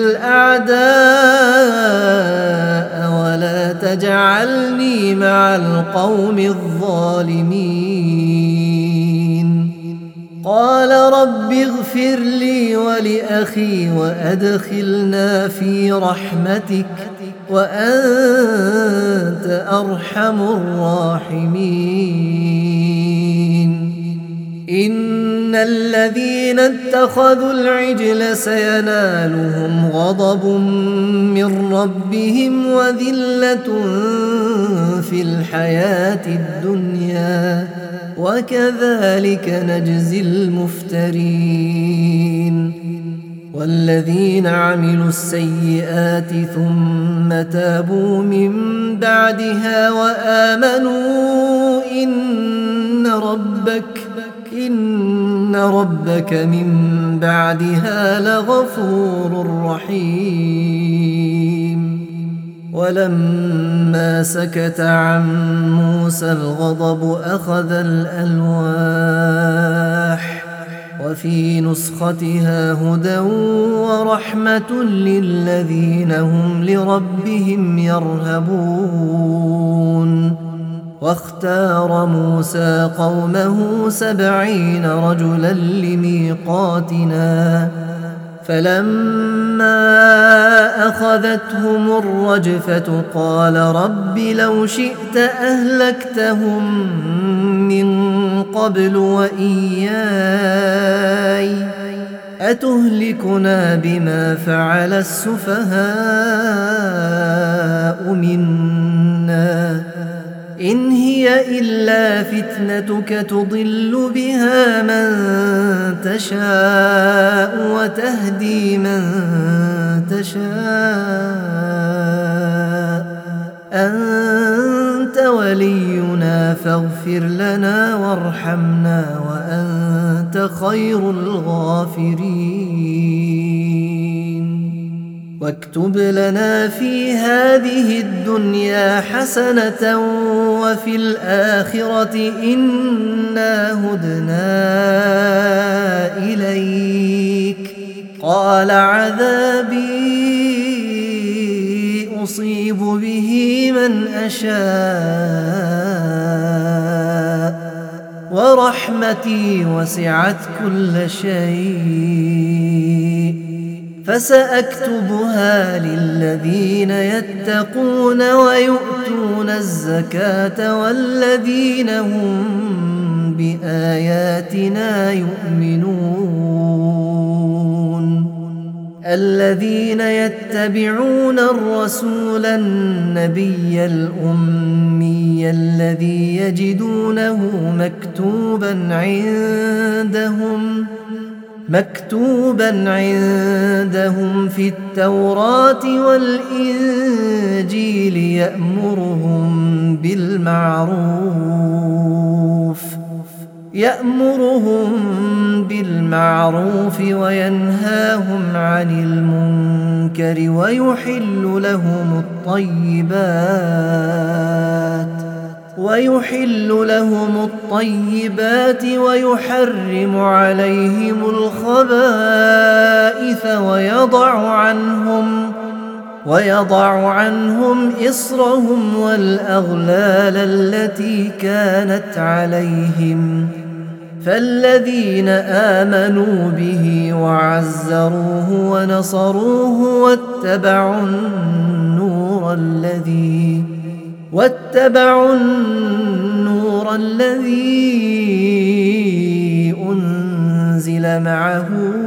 الأعداء ولا تجعلني مع القوم الظالمين قال رب اغفر لي ولأخي وأدخلنا في رحمتك وأنت أرحم الراحمين إن الذين اتخذوا العجل سينالهم غضب من ربهم وذلة في الحياة الدنيا وكذلك نجزي المفترين والذين عملوا السيئات ثم تابوا من بعدها وآمنوا إن ربك من بعدها لغفور رحيم ولما سكت عن موسى الغضب أخذ الألواح وفي نسختها هدى ورحمة للذين هم لربهم يرهبون واختار موسى قومه 70 رجلا لميقاتنا فلما أخذتهم الرجفة قال رب لو شئت أهلكتهم من قبل وإياي أتهلكنا بما فعل السفهاء منا إن هي إلا فتنتك تضل بها من تشاء وتهدي من تشاء أنت ولينا فاغفر لنا وارحمنا وأنت خير الغافرين واكتب لنا في هذه الدنيا حسنة وفي الآخرة إنا هدنا إليك قال عذابي أصيب به من أشاء ورحمتي وسعت كل شيء فسأكتبها للذين يتقون ويؤتون الزكاة والذين هم بآياتنا يؤمنون الذين يتبعون الرسول النبي الأمي الذي يجدونه مكتوبا عندهم في التوراة والإنجيل يأمرهم بالمعروف وينهاهم عن المنكر ويحل لهم الطيبات ويحرم عليهم الخبائث ويضع عنهم إصرهم والأغلال التي كانت عليهم فالذين آمنوا به وعزروه ونصروه واتبعوا النور الذي أنزل معه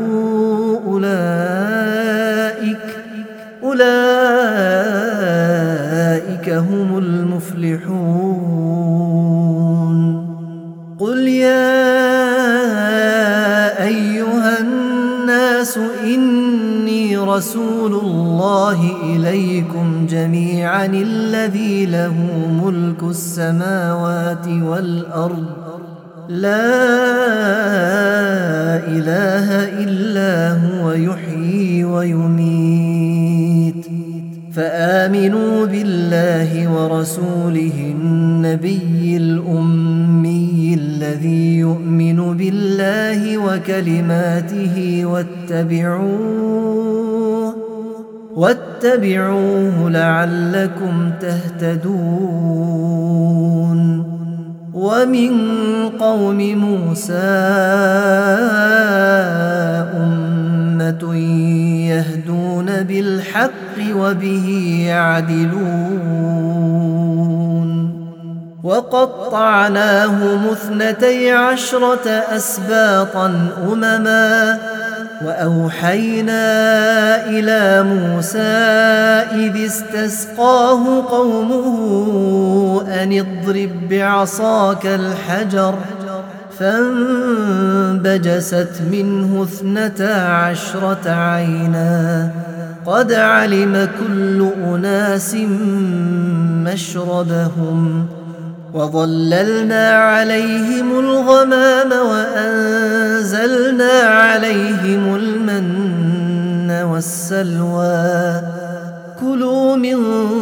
أولئك هم المفلحون قل يا أيها الناس إني رسول الله إليكم جميعا الذي له ملك السماوات والأرض لا إله إلا هو يحيي ويميت فآمنوا بالله ورسوله النبي الأمي الذي يؤمن بالله وكلماته واتبعوه لعلكم تهتدون ومن قوم موسى أمة يهدون بالحق وبه يعدلون وقطعناهم 12 أسباطا أمما وأوحينا إلى موسى إذ استسقاه قومه أن اضرب بعصاك الحجر فانبجست منه 12 عينا قد علم كل أناس مشربهم وظللنا عليهم الغمام وأنزلنا عليهم المن والسلوى كلوا من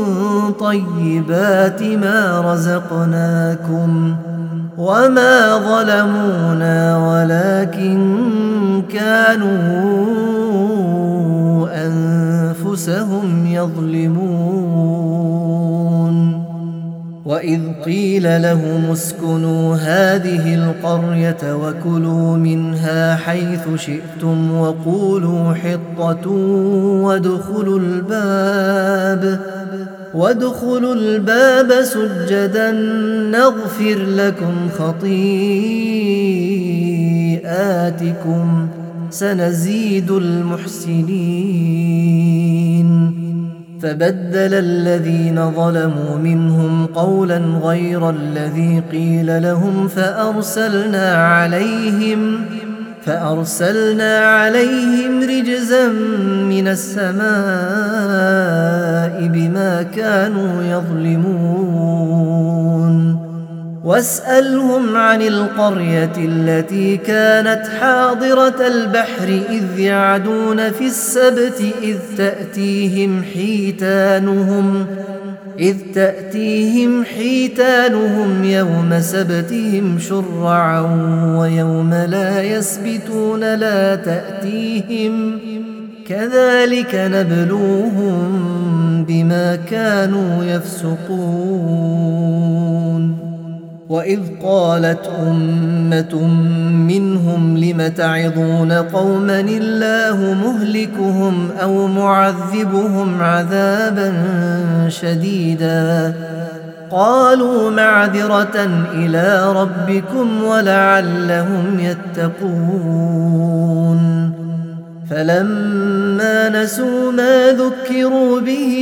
طيبات ما رزقناكم وما ظلمونا ولكن كانوا أنفسهم يظلمون وإذ قيل لهم اسكنوا هذه القرية وكلوا منها حيث شئتم وقولوا حطة وادخلوا الباب سجدا نغفر لكم خطيئاتكم سنزيد المحسنين فبدل الذين ظلموا منهم قولا غير الذي قيل لهم فأرسلنا عليهم رجزا من السماء بما كانوا يظلمون واسألهم عن القرية التي كانت حاضرة البحر إذ يعدون في السبت إذ تأتيهم حيتانهم يوم سبتهم شرعا ويوم لا يسبتون لا تأتيهم كذلك نبلوهم بما كانوا يفسقون وإذ قالت أمة منهم لم تعظون قوما الله مهلكهم أو معذبهم عذابا شديدا قالوا معذرة إلى ربكم ولعلهم يتقون فلما نسوا ما ذكروا به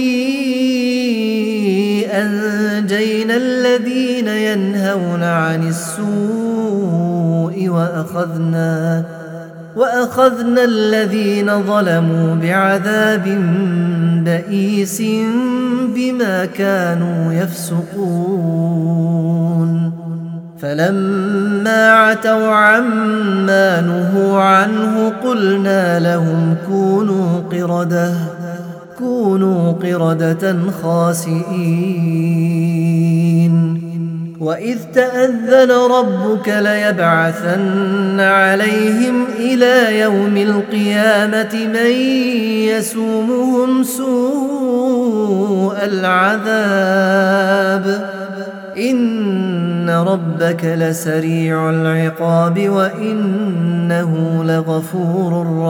أنجينا الذين ينهون عن السوء وأخذنا الذين ظلموا بعذاب بئيس بما كانوا يفسقون فلما عتوا عما نهوا عنه قلنا لهم كونوا قردة خاسئين وإذ تأذن ربك ليبعثن عليهم إلى يوم القيامة من يسومهم سوء العذاب إن ربك لسريع العقاب وإنه لغفور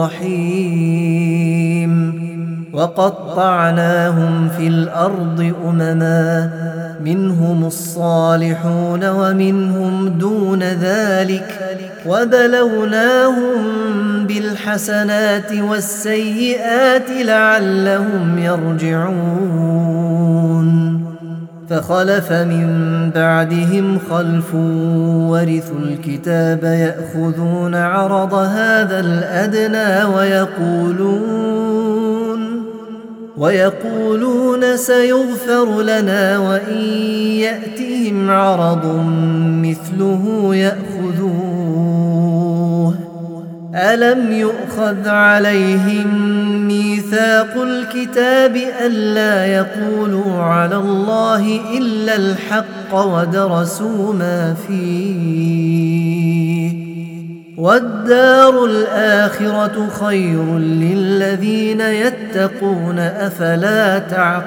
رحيم وقطعناهم في الأرض أمما منهم الصالحون ومنهم دون ذلك وبلوناهم بالحسنات والسيئات لعلهم يرجعون فخلف من بعدهم خلف ورثوا الكتاب يأخذون عرض هذا الأدنى ويقولون سيغفر لنا وإن يأتهم عرض مثله يأخذوه ألم يؤخذ عليهم ميثاق الكتاب ألا يقولوا على الله إلا الحق ودرسوا ما فيه والدار الآخرة خير للذين يتقون أفلا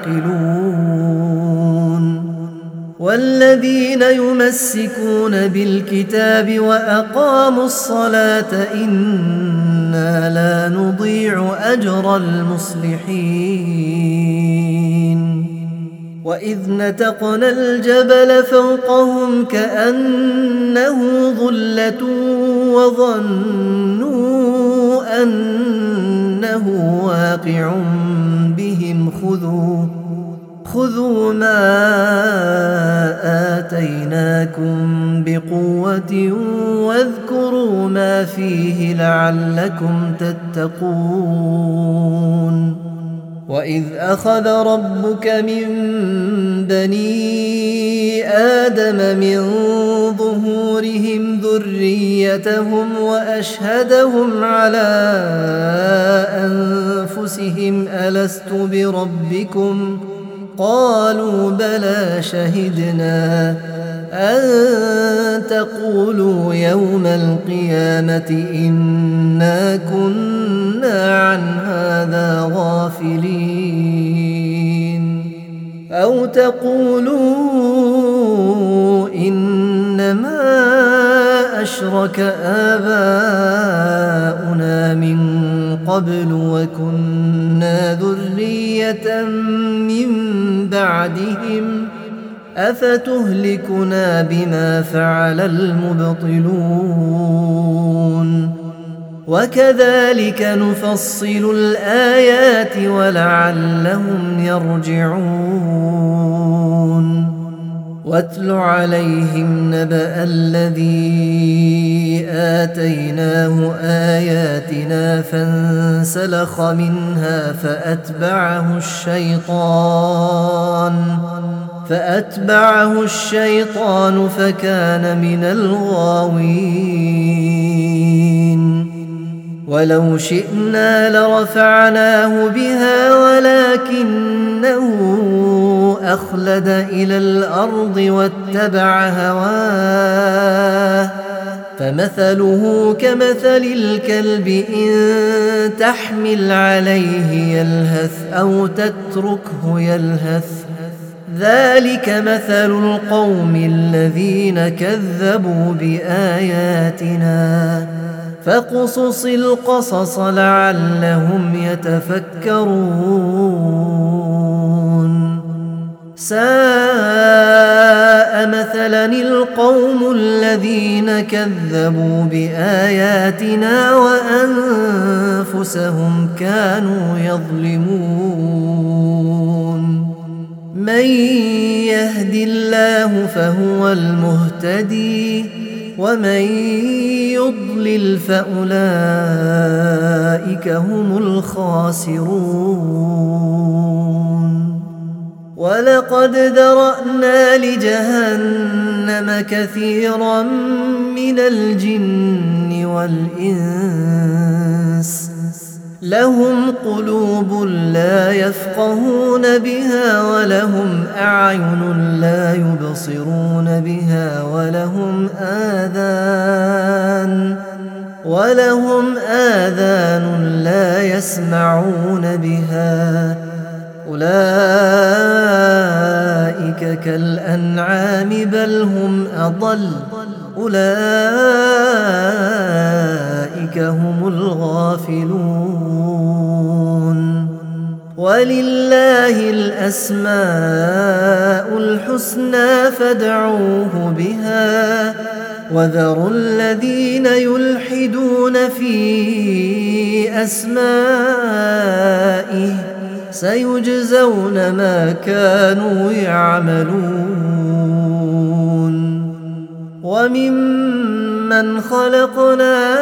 تعقلون والذين يمسكون بالكتاب وأقاموا الصلاة إنا لا نضيع أجر المصلحين وإذ نتقنا الجبل فوقهم كأنه ظلة وظنوا أنه واقع بهم خذوا ما آتيناكم بقوة واذكروا ما فيه لعلكم تتقون وإذ أخذ ربك من بني آدم من ظهورهم ذريتهم وأشهدهم على أنفسهم ألست بربكم قالوا بلى شهدنا أن تقولوا يوم القيامة إنا كنا عن هذا غافلين أو تقولوا إنما أشرك آباؤنا من قبل وكنا ذرية من بعدهم أفتهلكنا بما فعل المبطلون وكذلك نفصل الآيات ولعلهم يرجعون واتل عليهم نبأ الذي آتيناه آياتنا فانسلخ منها فأتبعه الشيطان فكان من الغاوين ولو شئنا لرفعناه بها ولكنه أخلد إلى الأرض واتبع هواه فمثله كمثل الكلب إن تحمل عليه يلهث أو تتركه يلهث ذلك مثل القوم الذين كذبوا بآياتنا فاقصص القصص لعلهم يتفكرون ساء مثلا القوم الذين كذبوا بآياتنا وأنفسهم كانوا يظلمون. من يهد الله فهو المهتدي ومن يضلل فأولئك هم الخاسرون. ولقد ذرأنا لجهنم كثيرا من الجن والإنس لهم قلوب لا يفقهون بها ولهم أعين لا يبصرون بها ولهم آذان لا يسمعون بها أولئك كالأنعام بل هم أضل أولئك هم الغافلون. ولله الأسماء الحسنى فادعوه بها وذروا الذين يلحدون في أسمائه سيجزون ما كانوا يعملون. وممن خلقنا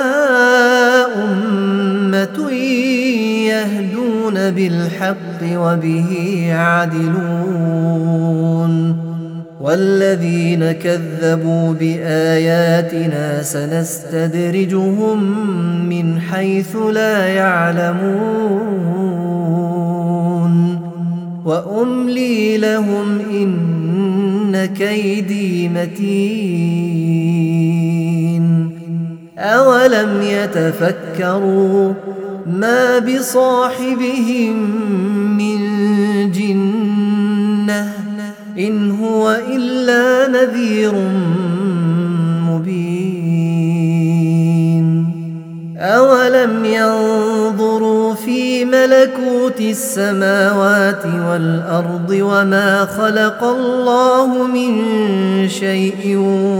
أمة يهدون بالحق وبه يعدلون. والذين كذبوا بآياتنا سنستدرجهم من حيث لا يعلمون وأملي لهم إن كيدي متين. أولم يتفكروا ما بصاحبهم من جنة إن هو إلا نذير مبين. أولم ينظروا في ملكوت السماوات والأرض وما خلق الله من شيء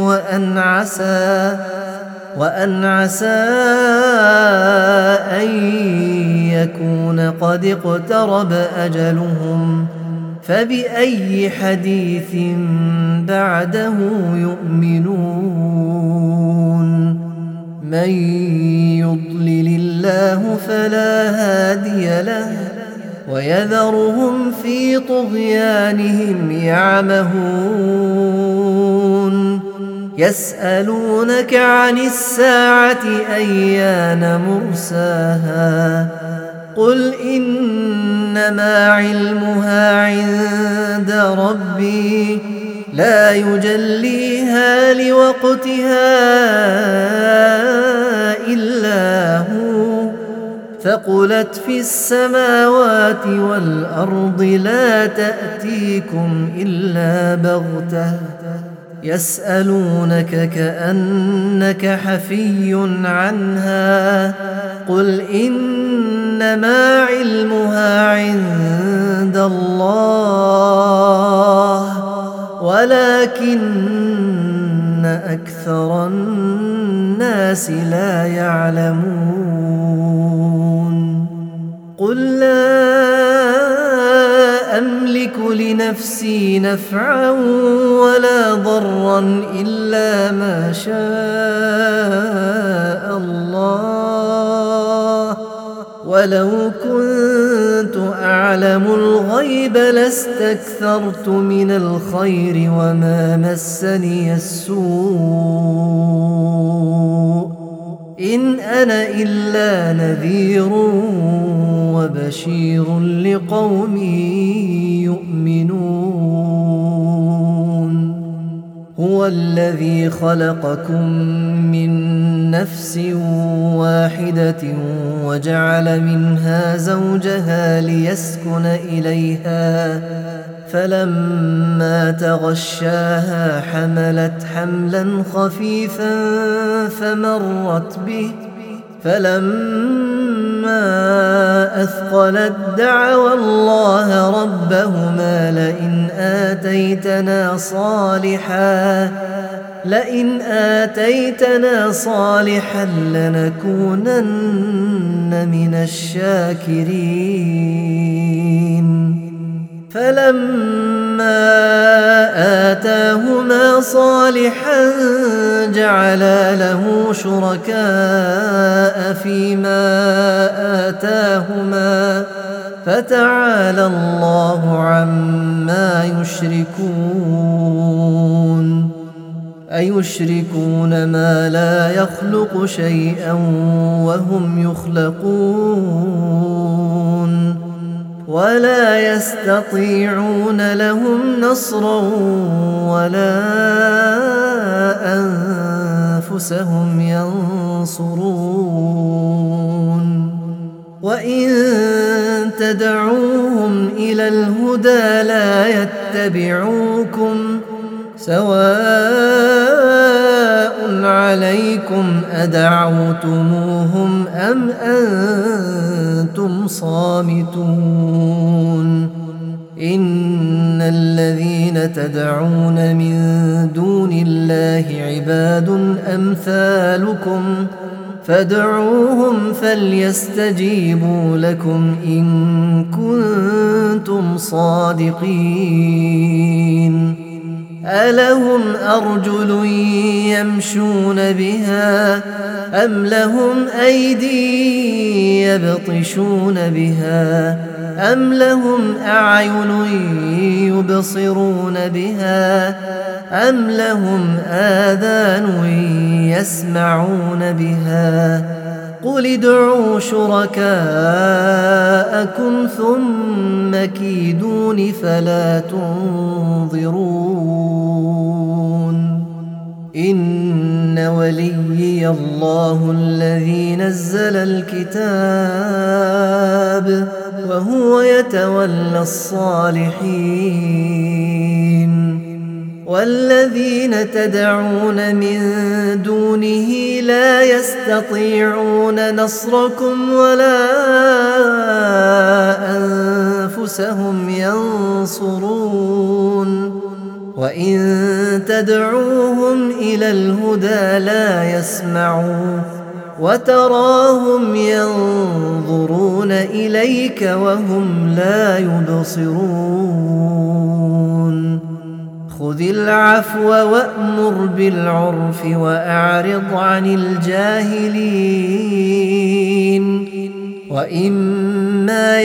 وأن عسى أن يكون قد اقترب أجلهم فبأي حديث بعده يؤمنون. من يضلل الله فلا هادي له ويذرهم في طغيانهم يعمهون. يسألونك عن الساعة أيان مرساها قل إنما علمها عند ربي لا يجليها لوقتها إلا هو ثقلت في السماوات والأرض لا تأتيكم إلا بغتة يسألونك كأنك حفي عنها قل إنما علمها عند الله ولكن أكثر الناس لا يعلمون. قل لا أملك لنفسي نفعا ولا ضرا إلا ما شاء الله ولو كنت أعلم الغيب لاستكثرت من الخير وما مسني السوء إن أنا إلا نذير وبشير لقوم يؤمنون. هو الذي خلقكم من نفس واحدة وجعل منها زوجها ليسكن إليها فلما تغشاها حملت حملا خفيفا فلما أثقلت دعوا الله ربهما لئن آتيتنا صالحا لنكونن من الشاكرين. فلما آتاهما صالحا جعلا له شركاء فيما آتاهما فتعالى الله عما يشركون. أيشركون ما لا يخلق شيئا وهم يخلقون ولا يستطيعون لهم نصرا ولا أنفسهم ينصرون. وإن تدعوهم إلى الهدى لا يتبعوكم سواء عليكم أدعوتموهم أم أنتم صامتون. إن الذين تدعون من دون الله عباد أمثالكم فادعوهم فليستجيبوا لكم إن كنتم صادقين. ألهم أرجل يمشون بها أم لهم أيدي يبطشون بها أم لهم أعين يبصرون بها أم لهم آذان يسمعون بها قل ادعوا شركاءكم ثم كيدون فلا تنظرون. إن وليي الله الذي نزل الكتاب وهو يتولى الصالحين. والذين تدعون من دونه لا يستطيعون نصركم ولا أنفسهم ينصرون. وإن تدعوهم إلى الهدى لا يسمعوا وتراهم ينظرون إليك وهم لا يبصرون. خذ العفو وأمر بالعرف وأعرض عن الجاهلين. وإما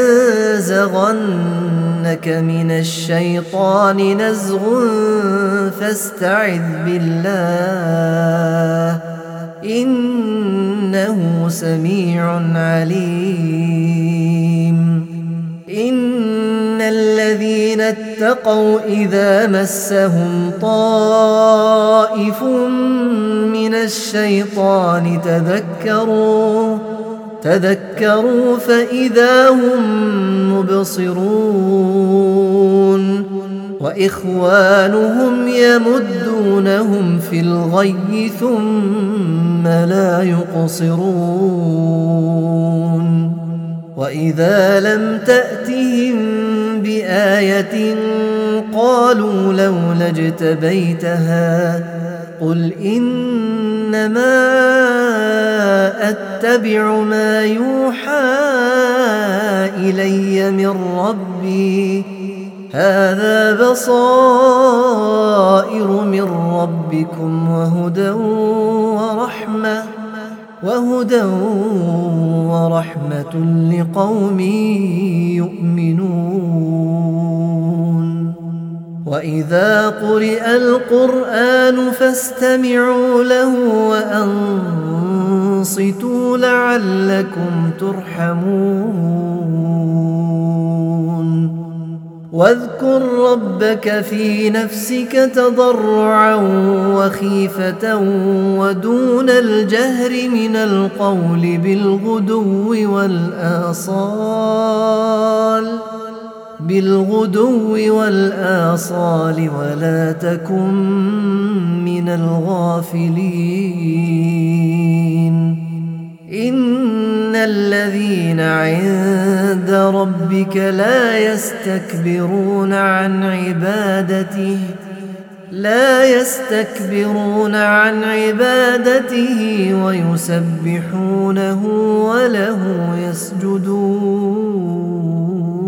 ينزغنك من الشيطان نزغ فاستعذ بالله إنه سميع عليم. إن الذين اتقوا إذا مسهم طائف من الشيطان تذكروا فإذا هم مبصرون. وإخوانهم يمدونهم في الغي ثم لا يقصرون. وإذا لم تأتهم بآية قالوا لولا اجتبيتها قل إنما أتبع ما يوحى إلي من ربي هذا بصائر من ربكم وهدى ورحمة لقوم يؤمنون. وإذا قرئ القرآن فاستمعوا له وأنصتوا لعلكم ترحمون. واذكر ربك في نفسك تضرعا وخيفة ودون الجهر من القول بالغدو والآصال ولا تكن من الغافلين. إن الذين عند ربك لا يستكبرون عن عبادته ويسبحونه وله يسجدون